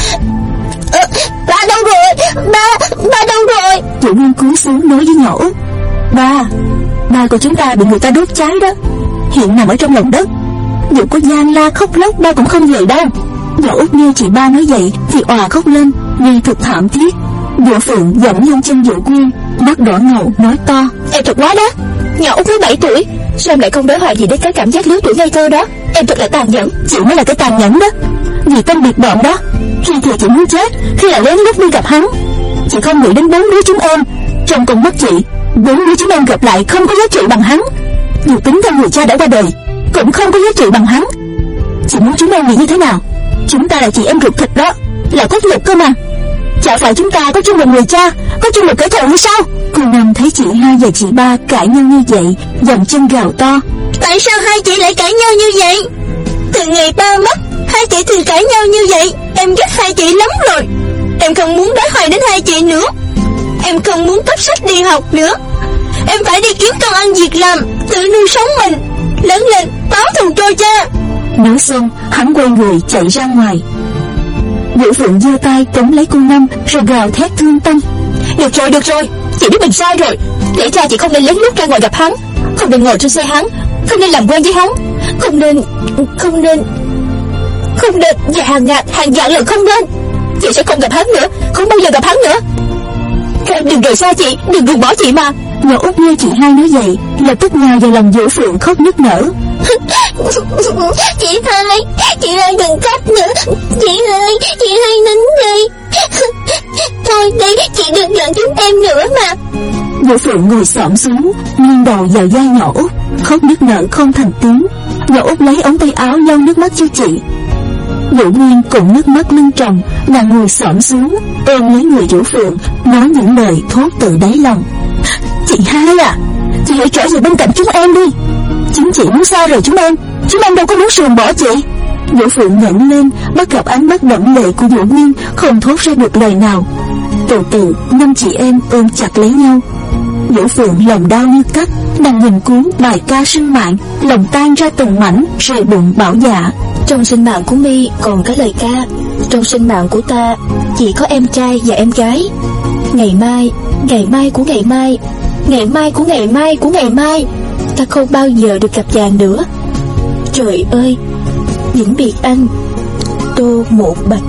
ờ, Ba đâu rồi? Ba, ba đâu rồi? Vũ Nguyên cúi xuống nói với nhỏ Út: Ba, ba của chúng ta bị người ta đốt cháy đó, hiện nằm ở trong lòng đất. Dù có gian la khóc lóc ba cũng không về đâu. Nhỏ Út nghe chị ba nói vậy thì òa khóc lên, nghe thật thảm thiết. Vũ Phượng giẫm lên chân Vũ Nguyên, mắt đỏ ngầu nói to: Em thật quá đó. Nhỏ Út mới bảy tuổi, sao em lại không đối thoại gì đến cái cảm giác lứa tuổi ngây thơ đó? Em thật là tàn nhẫn. Chị mới là cái tàn nhẫn đó. Vì tên biệt bọn đó, khi thì chị muốn chết, khi là lén lút đi gặp hắn. Chị không nghĩ đến bốn đứa chúng em, trong cùng mất chị, bốn đứa chúng em gặp lại không có giá trị bằng hắn. Dù tính theo người cha đã qua đời, cũng không có giá trị bằng hắn. Chị muốn chúng em nghĩ như thế nào? Chúng ta là chị em ruột thịt đó, là cốt nhục cơ mà. Chả phải chúng ta có chung một người cha, có chung một kẻ thù hay sao? Cô Năm thấy chị hai và chị ba cãi nhau như vậy, dậm chân gào to: Tại sao hai chị lại cãi nhau như vậy? Từ ngày ba mất, hai chị thường cãi nhau như vậy. Em ghét hai chị lắm rồi. Em không muốn đối thoại đến hai chị nữa. Em không muốn cấp sách đi học nữa. Em phải đi kiếm công ăn việc làm, tự nuôi sống mình, lớn lên báo thù cho cha. Nói xong hắn quay người chạy ra ngoài. Vũ Phượng giơ tay tóm lấy cô Năm rồi gào thét thương tâm: Được rồi, được rồi, chị biết mình sai rồi. Lẽ ra chị không nên lén lút ra ngoài gặp hắn, không nên ngồi trên xe hắn, không nên làm quen với hắn, không nên, không nên, không nên, và hàng ngàn, hàng vạn lần không nên. Chị sẽ không gặp hắn nữa, không bao giờ gặp hắn nữa. Em đừng rời xa chị, đừng buông bỏ chị mà. Nhỏ Út nghe chị hai nói vậy, lập tức nhào vào lòng Vũ Phượng khóc nức nở: Chị hai, chị hai đừng khóc nữa. Chị hai, chị hai nín đi. Thôi đi, chị đừng giận chúng em nữa mà. Vũ Phượng ngồi xổm xuống, nghiêng đầu vào vai nhỏ Út, khóc nức nở không thành tiếng. Nhỏ Út lấy ống tay áo lau nước mắt cho chị. Vũ Nguyên cũng nước mắt lưng tròng, là ngồi xổm xuống ôm lấy người Vũ Phượng, nói những lời thốt từ đáy lòng: Chị hai à, chị hãy trở về bên cạnh chúng em đi. Chính chị muốn xa rời chúng em, chúng em đâu có muốn ruồng bỏ chị. Vũ Phượng ngẩng lên, bắt gặp ánh mắt đẫm lệ của Vũ Nguyên, không thốt ra được lời nào. Từ từ năm chị em ôm chặt lấy nhau. Vũ Phượng lòng đau như cắt, đang nhìn cuốn bài ca sinh mạng, lòng tan ra từng mảnh rồi bụng bảo dạ: Trong sinh mạng của mi còn có lời ca, trong sinh mạng của ta chỉ có em trai và em gái. Ngày mai, ngày mai của ngày mai, ngày mai của ngày mai của ngày mai, ta không bao giờ được gặp chàng nữa. Trời ơi, vĩnh biệt anh, Tô Một Bạch.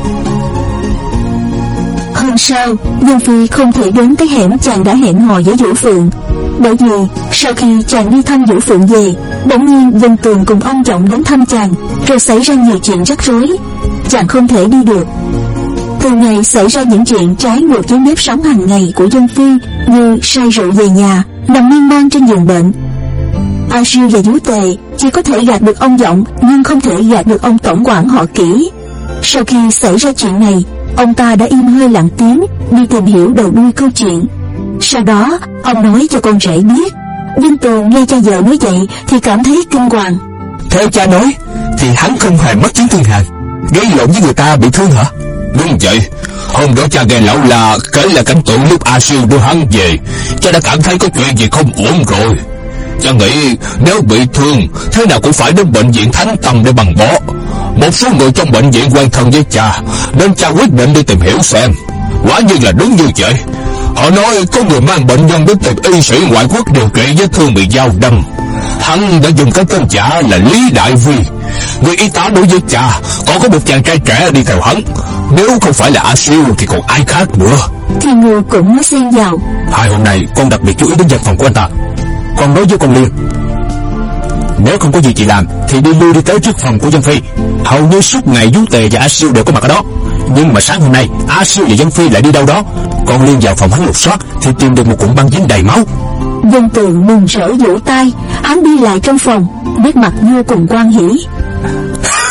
Hôm sau, Dân Phi không thể đến cái hẻm chàng đã hẹn hò với Vũ Phượng, bởi vì sau khi chàng đi thăm Vũ Phượng về, bỗng nhiên Dân Tường cùng ông Trọng đến thăm chàng, rồi xảy ra nhiều chuyện rắc rối. Chàng không thể đi được. Từ ngày xảy ra những chuyện trái ngược với nếp sống hàng ngày của Dân Phi, như say rượu về nhà, nằm miên man trên giường bệnh. A Siêu và Vũ Tề chỉ có thể gạt được ông Giọng, nhưng không thể gạt được ông tổng quản họ Kỷ. Sau khi xảy ra chuyện này, ông ta đã im hơi lặng tiếng đi tìm hiểu đầu đuôi câu chuyện. Sau đó ông nói cho con rể biết. Dân Tường nghe cha vợ nói vậy thì cảm thấy kinh hoàng. Theo cha nói thì hắn không hề mất chiến thương hàn, gây lộn với người ta bị thương hả? Đúng vậy. Hôm đó cha nghe lão là kể lại cảnh tượng lúc A Siêu đưa hắn về, cha đã cảm thấy có chuyện gì không ổn rồi. Cha nghĩ nếu bị thương thế nào cũng phải đến bệnh viện Thánh Tâm để bằng bó. Một số người trong bệnh viện quen thân với cha, nên cha quyết định đi tìm hiểu xem. Quả nhiên là đúng như vậy. Họ nói có người mang bệnh nhân đến tìm y sĩ ngoại quốc điều trị vết thương bị dao đâm. Hắn đã dùng cái tên giả là Lý Đại Vi. Người y tá đối với cha còn có một chàng trai trẻ đi theo hắn. Nếu không phải là A Siêu thì còn ai khác nữa. Thì người cũng nói xen vào: Hai hôm nay con đặc biệt chú ý đến văn phòng của anh ta. Con nói với con Liên, nếu không có gì chị làm thì đi lui đi tới trước phòng của Dân Phi. Hầu như suốt ngày Vũ Tề và A Siêu đều có mặt ở đó. Nhưng mà sáng hôm nay A Siêu và Dân Phi lại đi đâu đó. Con Liên vào phòng hắn lục soát thì tìm được một cuộn băng dính đầy máu. Dân Tường mừng rỡ vỗ tay. Hắn đi lại trong phòng, nét mặt vô cùng hoan hỉ.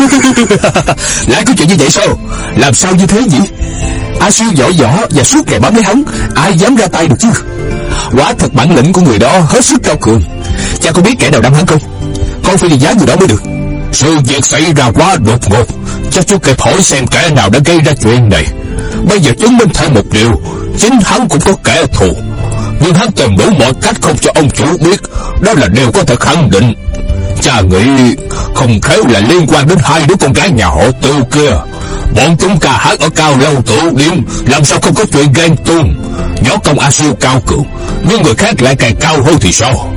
Lại có chuyện như vậy sao? Làm sao như thế nhỉ? A Siêu giỏi võ và suốt ngày bám lấy hắn, ai dám ra tay được chứ? Quả thật bản lĩnh của người đó hết sức cao cường. Cha có biết kẻ nào đâm hắn không? Con phải đi giá người đó mới được. Sự việc xảy ra quá đột ngột, cha chưa kịp hỏi xem kẻ nào đã gây ra chuyện này. Bây giờ chứng minh thêm một điều, chính hắn cũng có kẻ thù, nhưng hắn tìm đủ mọi cách không cho ông chủ biết. Đó là điều có thể khẳng định. Cha nghĩ không khéo là liên quan đến hai đứa con gái nhà họ Tiêu kia. Bọn chúng ca hát ở cao lâu tụ điểm, làm sao không có chuyện ghen tuông. Võ công A Siêu cao cường, nhưng người khác lại càng cao hơn thì sao?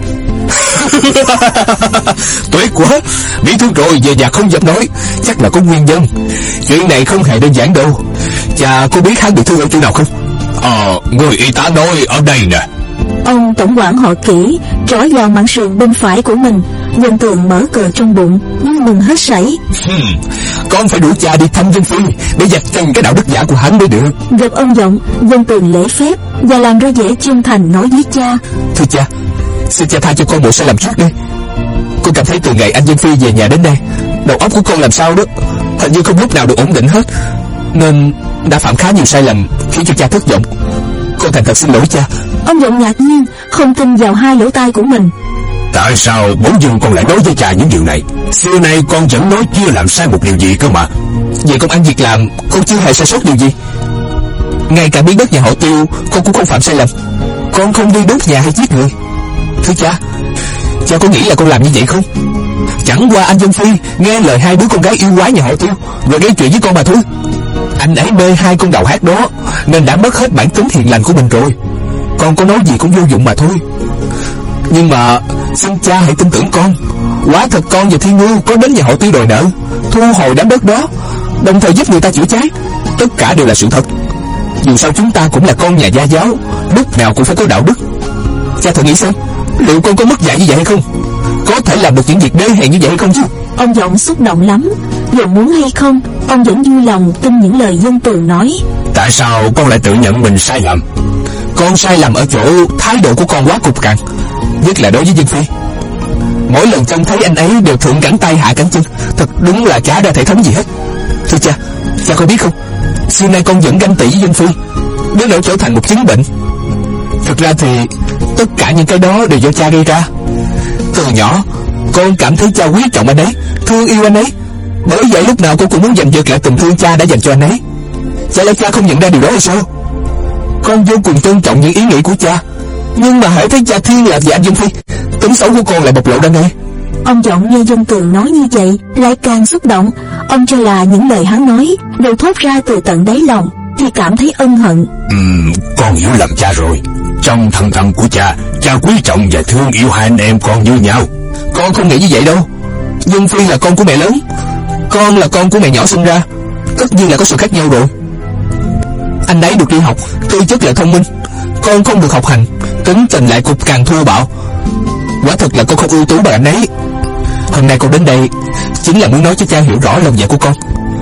Tuyệt quá. Bị thương rồi về nhà không dám nói, chắc là có nguyên nhân. Chuyện này không hề đơn giản đâu. Cha có biết hắn bị thương ở chỗ nào không? Ờ, người y tá nói ở đây nè. Ông tổng quản họ Kỷ trỏ vào mảng sườn bên phải của mình. Dân Tường mở cờ trong bụng, nhưng mừng hết sảy. Hmm, con phải đuổi cha đi thăm Dân Phi để giật chân cái đạo đức giả của hắn mới được. Gặp ông Giọng, Dân Tường lễ phép và làm ra vẻ chân thành nói với cha: Thưa cha, xin cha tha cho con một sai lầm trước đi. Con cảm thấy từ ngày anh Dân Phi về nhà đến đây, đầu óc của con làm sao đó, hình như không lúc nào được ổn định hết, nên đã phạm khá nhiều sai lầm khiến cho cha thất vọng. Con thành thật xin lỗi cha. Ông Giọng ngạc nhiên, không tin vào hai lỗ tai của mình. Tại sao bỗng dưng con lại nói với cha những điều này? Xưa nay con vẫn nói chưa làm sai một điều gì cơ mà. Về công ăn việc làm, con chưa hề sai sót điều gì. Ngay cả biến đất nhà họ Tiêu, con cũng không phạm sai lầm. Con không đi đốt nhà hay giết người. Thưa cha, cha có nghĩ là con làm như vậy không? Chẳng qua anh Dân Phi nghe lời hai đứa con gái yêu quái nhà họ Tiêu rồi gây chuyện với con mà thôi. Anh ấy mê hai con đầu hát đó nên đã mất hết bản tính hiền lành của mình rồi. Con có nói gì cũng vô dụng mà thôi. Nhưng mà xin cha hãy tin tưởng con. Quả thật con và Thiên Ngưu có đến nhà họ Tiêu đòi nợ, thu hồi đám đất đó, đồng thời giúp người ta chữa cháy. Tất cả đều là sự thật. Dù sao chúng ta cũng là con nhà gia giáo, lúc nào cũng phải có đạo đức. Cha thử nghĩ xem, liệu con có mất dạy như vậy hay không? Có thể làm được những việc đê hèn như vậy hay không chứ? Ông Giọng xúc động lắm. Dù muốn hay không, ông vẫn vui lòng tin những lời Dân Tường nói. Tại sao con lại tự nhận mình sai lầm? Con sai lầm ở chỗ thái độ của con quá cục cằn, nhất là đối với Dân Phi. Mỗi lần trông thấy anh ấy đều thượng cẳng tay hạ cẳng chân, thật đúng là chả ra thể thống gì hết. Thưa cha, cha có biết không, xưa nay con vẫn ganh tị với Dân Phi, đến nỗi trở thành một chứng bệnh. Thực ra thì tất cả những cái đó đều do cha gây ra. Từ nhỏ con cảm thấy cha quý trọng anh ấy, thương yêu anh ấy, bởi vậy lúc nào con cũng muốn giành giật lại tình thương cha đã dành cho anh ấy. Chả lẽ cha không nhận ra điều đó hay sao? Con vô cùng tôn trọng những ý nghĩ của cha, nhưng mà hãy thấy cha thiên lạc về anh Dân Phi, tính xấu của con lại bộc lộ ra ngay. Ông Giọng nghe Dân Tường nói như vậy lại càng xúc động. Ông cho là những lời hắn nói đều thốt ra từ tận đáy lòng, thì cảm thấy ân hận. Ừm, con hiểu lầm cha rồi. Trong thân phận của cha, cha quý trọng và thương yêu hai anh em con như nhau. Con không nghĩ như vậy đâu. Dân Phi là con của mẹ lớn, con là con của mẹ nhỏ sinh ra, tất nhiên là có sự khác nhau rồi. Anh ấy được đi học, tư chất lại thông minh, con không được học hành, tính tình lại cục cằn thô bạo. Quả thật là con không ưu tú bằng anh ấy. Hôm nay con đến đây chính là muốn nói cho cha hiểu rõ lòng dạ của con.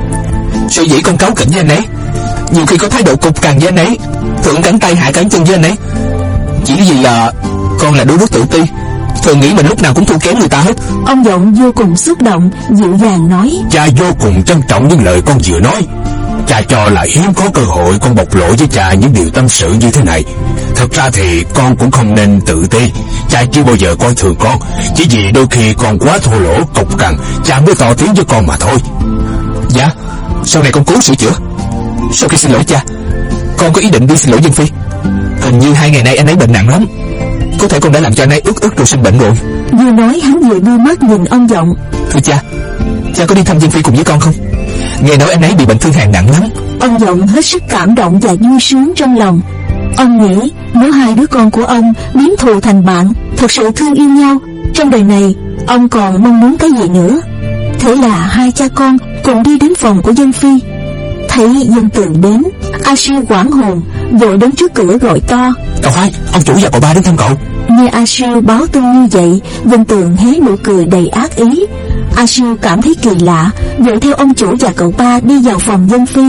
Sở dĩ con cáu kỉnh với anh ấy, nhiều khi có thái độ cục cằn với anh ấy, thượng cánh tay hạ cánh chân với anh ấy, chỉ vì là con là đứa rất tự ti, thường nghĩ mình lúc nào cũng thua kém người ta hết. Ông Giọng vô cùng xúc động, dịu dàng nói: Cha vô cùng trân trọng những lời con vừa nói. Cha cho là hiếm có cơ hội con bộc lộ với cha những điều tâm sự như thế này. Thật ra thì con cũng không nên tự ti. Cha chưa bao giờ coi thường con, chỉ vì đôi khi con quá thô lỗ cục cằn, cha mới to tiếng với con mà thôi. Dạ, sau này con cố sửa chữa. Sau khi xin lỗi cha, con có ý định đi xin lỗi Dân Phi. Hình như hai ngày nay anh ấy bệnh nặng lắm, có thể con đã làm cho anh ấy ức ức rồi sinh bệnh rồi. Vừa nói hắn vừa đưa mắt nhìn ông Giọng. Thưa cha, cha có đi thăm Dân Phi cùng với con không? Nghe nói anh ấy bị bệnh thương hàn nặng lắm. Ông Giọng hết sức cảm động và vui sướng trong lòng. Ông nghĩ nếu hai đứa con của ông biến thù thành bạn, thật sự thương yêu nhau, trong đời này ông còn mong muốn cái gì nữa. Thế là hai cha con cùng đi đến phòng của Dân Phi. Thấy Dân Tường đến, A Siêu hoảng hồn, vội đến trước cửa gọi to: Cậu hai, ông chủ và cậu ba đến thăm cậu. Nghe A Siêu báo tin như vậy, Dân Tường hé nụ cười đầy ác ý. A Siêu cảm thấy kỳ lạ, vội theo ông chủ và cậu ba đi vào phòng Dân Phi.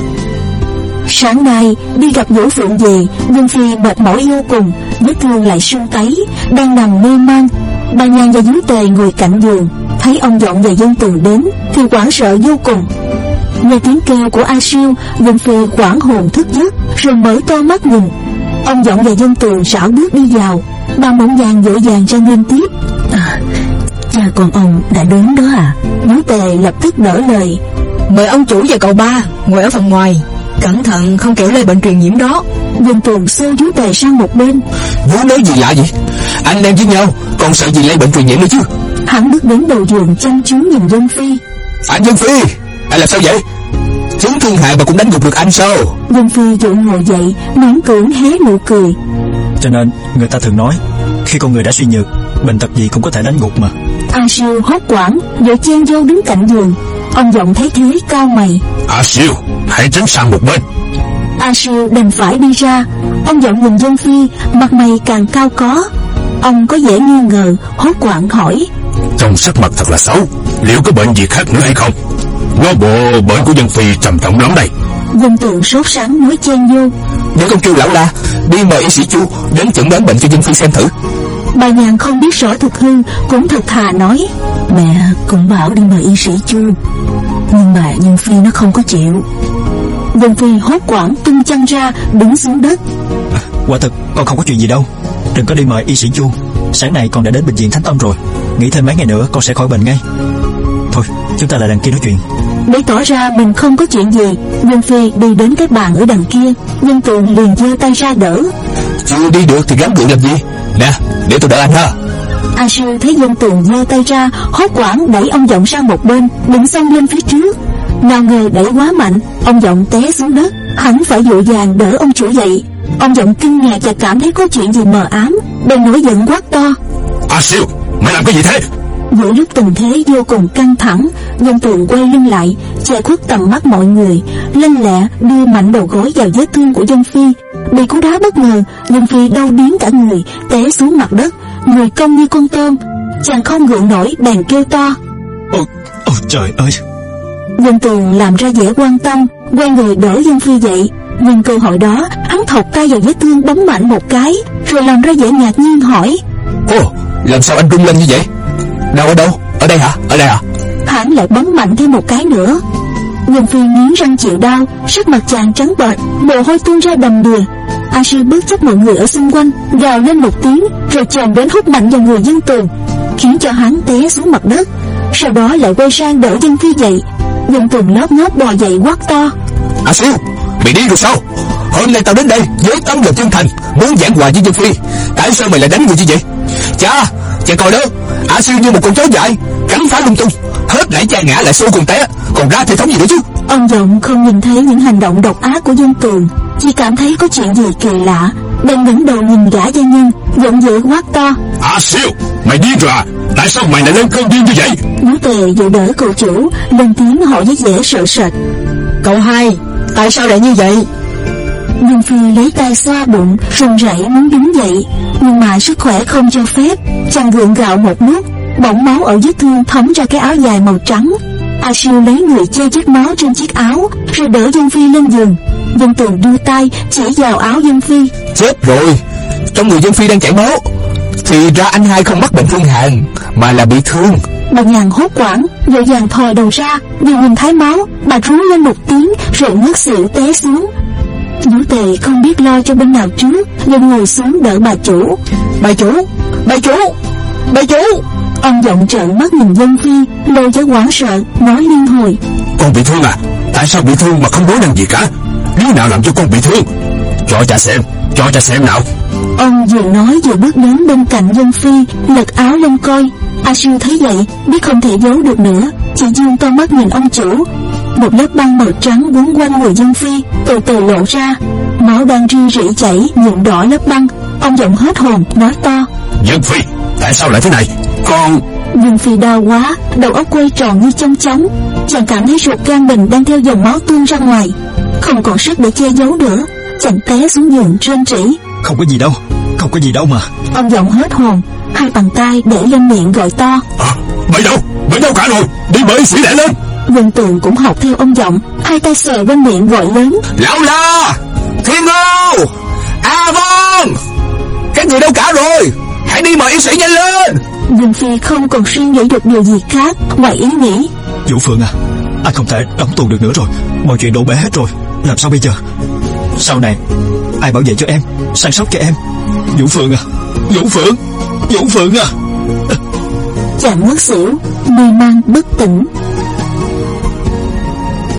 Sáng nay đi gặp Vũ Phượng về, Dân Phi mệt mỏi vô cùng, vết thương lại sưng tấy, đang nằm mê man. Bà Nhan và Dưới Tề ngồi cạnh giường, thấy ông Dọn và Dân Tường đến thì hoảng sợ vô cùng. Nghe tiếng kêu của A Siêu, Dân Phi hoảng hồn thức giấc rồi mở to mắt nhìn. Ông Dọn và Dân Tường rảo bước đi vào. Bà Mộng Vàng vội vàng ra nghênh tiếp. À, cha con ông đã đến đó à? Vú Tề lập tức đỡ lời. Mời ông chủ và cậu ba ngồi ở phần ngoài, cẩn thận không kẻo lây bệnh truyền nhiễm đó. Dân Tường xô vú Tề sang một bên. Vú nói gì lạ vậy? Anh em với nhau còn sợ gì lây bệnh truyền nhiễm nữa chứ? Hắn bước đến đầu giường chăm chú nhìn Dân Phi. Anh Dân Phi, anh làm sao vậy? Chứng thương hại mà cũng đánh gục được anh sao? Dân Phi vội ngồi dậy, miễn cưỡng hé nụ cười. Cho nên người ta thường nói, khi con người đã suy nhược, bệnh tật gì cũng có thể đánh gục mà. A Siêu hốt hoảng vội chen vô đứng cạnh giường. Ông Dọn thấy thế cau mày. A Siêu, hãy tránh sang một bên. A Siêu đành phải đi ra. Ông Dọn nhìn Dân Phi, mặt mày càng cao có. Ông có vẻ nghi ngờ, hốt hoảng hỏi. Trông sắc mặt thật là xấu, liệu có bệnh gì khác nữa hay không? Ngó bộ bệnh của Dân Phi trầm trọng lắm đây. Dân Tường sốt sắng nói chen vô. Nếu không kêu lão La đi mời y sĩ Chu đến chẩn đoán bệnh cho Dân Phi xem thử. Bà Nhàn không biết rõ thực hư, cũng thật thà nói. Mẹ cũng bảo đi mời y sĩ Chu, nhưng mà Dân Phi nó không có chịu. Dân Phi hốt hoảng tung chân ra, đứng xuống đất. À, quả thực con không có chuyện gì đâu. Đừng có đi mời y sĩ Chu. Sáng nay con đã đến bệnh viện Thánh Tông rồi. Nghỉ thêm mấy ngày nữa con sẽ khỏi bệnh ngay. Thôi chúng ta lại đằng kia nói chuyện. Để tỏ ra mình không có chuyện gì, Dân Phi đi đến cái bàn ở đằng kia. Dân Tường liền giơ tay ra đỡ. Chưa đi được thì gắng gượng làm gì? Nè, để tôi đỡ anh ha. A Siêu thấy Dân Tường giơ tay ra, hốt hoảng đẩy ông Dọn sang một bên, định xông lên phía trước. Nào ngờ đẩy quá mạnh, ông Dọn té xuống đất. Hắn phải vội vàng đỡ ông chủ dậy. Ông Dọn kinh ngạc và cảm thấy có chuyện gì mờ ám, bèn nổi giận quát to. A Siêu, mày làm cái gì thế? Giữa lúc tình thế vô cùng căng thẳng, Dân Tường quay lưng lại, che khuất tầm mắt mọi người, lanh lẹ đưa mạnh đầu gối vào vết thương của Dân Phi. Bị cú đá bất ngờ, Dân Phi đau điếng cả người, té xuống mặt đất, người cong như con tôm. Chàng không gượng nổi, bèn kêu to. Ôi, ôi trời ơi! Dân Tường làm ra vẻ quan tâm, quay người đỡ Dân Phi dậy. Nhân cơ hội đó, hắn thọc tay vào vết thương bấm mạnh một cái, rồi làm ra vẻ ngạc nhiên hỏi. Ồ, làm sao anh rung lên như vậy? Đau ở đâu? Ở đây hả? Ở đây hả? Hắn lại bấm mạnh thêm một cái nữa. Dân Phi nghiến răng chịu đau, sắc mặt chàng trắng bệch, mồ hôi tuôn ra đầm đìa. A Siêu bất chấp mọi người ở xung quanh, gào lên một tiếng, rồi chồm đến hút mạnh vào người Dân Tường, khiến cho hắn té xuống mặt đất. Sau đó lại quay sang đỡ Dân Phi dậy. Dân Tường lóp ngóp bò dậy quát to. A Siêu, mày đi rồi sao? Hôm nay tao đến đây với tấm lòng chân thành, muốn giảng hòa với Dân Phi. Tại sao mày lại đánh người như vậy? Cha, cha coi đó, A Siêu như một con chó dại, cắn phá lung tung, hết nãy cha ngã lại xô cùng té, còn ra thể thống gì nữa chứ? Ông Dọn không nhìn thấy những hành động độc ác của Dân Tường, chỉ cảm thấy có chuyện gì kỳ lạ, bèn ngẩng đầu nhìn gã gia nhân, giận dữ quát to. A Siêu, mày điên rồi à? Tại sao mày lại lên cơn điên như vậy? Vú Tề vội đỡ cậu chủ, lên tiếng hỏi với vẻ sợ sệt. Cậu hai, tại sao lại như vậy? Dân Phi lấy tay xoa bụng, run rẩy muốn đứng dậy, nhưng mà sức khỏe không cho phép. Chàng gượng gạo một lúc, bỗng máu ở vết thương thấm ra cái áo dài màu trắng. A Siêu lấy người che vết máu trên chiếc áo, rồi đỡ Dân Phi lên giường. Dân Tường đưa tay chỉ vào áo Dân Phi. Chết rồi, trong người Dân Phi đang chảy máu. Thì ra anh hai không mắc bệnh thương hàn, mà là bị thương. Bà Nhàn hốt hoảng, vội vàng thò đầu ra, vừa nhìn thấy máu, bà rú lên một tiếng, rồi ngất xỉu té xuống. Vú Tề không biết lo cho bên nào trước, nên ngồi xuống đỡ bà chủ. Bà chủ, bà chủ, bà chủ. Ông Dọn trợn mắt nhìn Dân Phi, lôi với hoảng sợ, nói liên hồi. Con bị thương à? Tại sao bị thương mà không nói năng gì cả? Đứa nào làm cho con bị thương? Cho cha xem, cho cha xem nào. Ông vừa nói vừa bước đến bên cạnh Dân Phi, lật áo lên coi. A Siêu thấy vậy, biết không thể giấu được nữa, chỉ dương to mắt nhìn ông chủ. Một lớp băng màu trắng quấn quanh người Dân Phi, từ từ lộ ra, máu đang ri rỉ chảy, nhuộm đỏ lớp băng. Ông Dọn hết hồn, nói to. Dân Phi, tại sao lại thế này? Con... Dân Phi đau quá, đầu óc quay tròn như chong chóng. Chàng cảm thấy ruột gan mình đang theo dòng máu tuôn ra ngoài, không còn sức để che giấu nữa. Chàng té xuống giường rên rỉ. Không có gì đâu, không có gì đâu mà. Ông Dọn hết hồn, hai bàn tay để lên miệng gọi to. À, mày đâu, mày đâu cả rồi, đi mời y sĩ lẹ lên. Dân Tường cũng học theo ông Dọn, hai tay sờ bên miệng gọi lớn. Lão La, Thiên Ngô, A Vong, các người đâu cả rồi? Hãy đi mời y sĩ nhanh lên. Dương Phi không còn suy nghĩ được điều gì khác ngoài ý nghĩ. Vũ Phượng à, anh không thể đóng tù được nữa rồi. Mọi chuyện đổ bể hết rồi. Làm sao bây giờ? Sau này ai bảo vệ cho em, săn sóc cho em? Vũ Phượng à, Vũ Phượng, Vũ Phượng à. Chàng ngất xỉu, mê man bất tỉnh.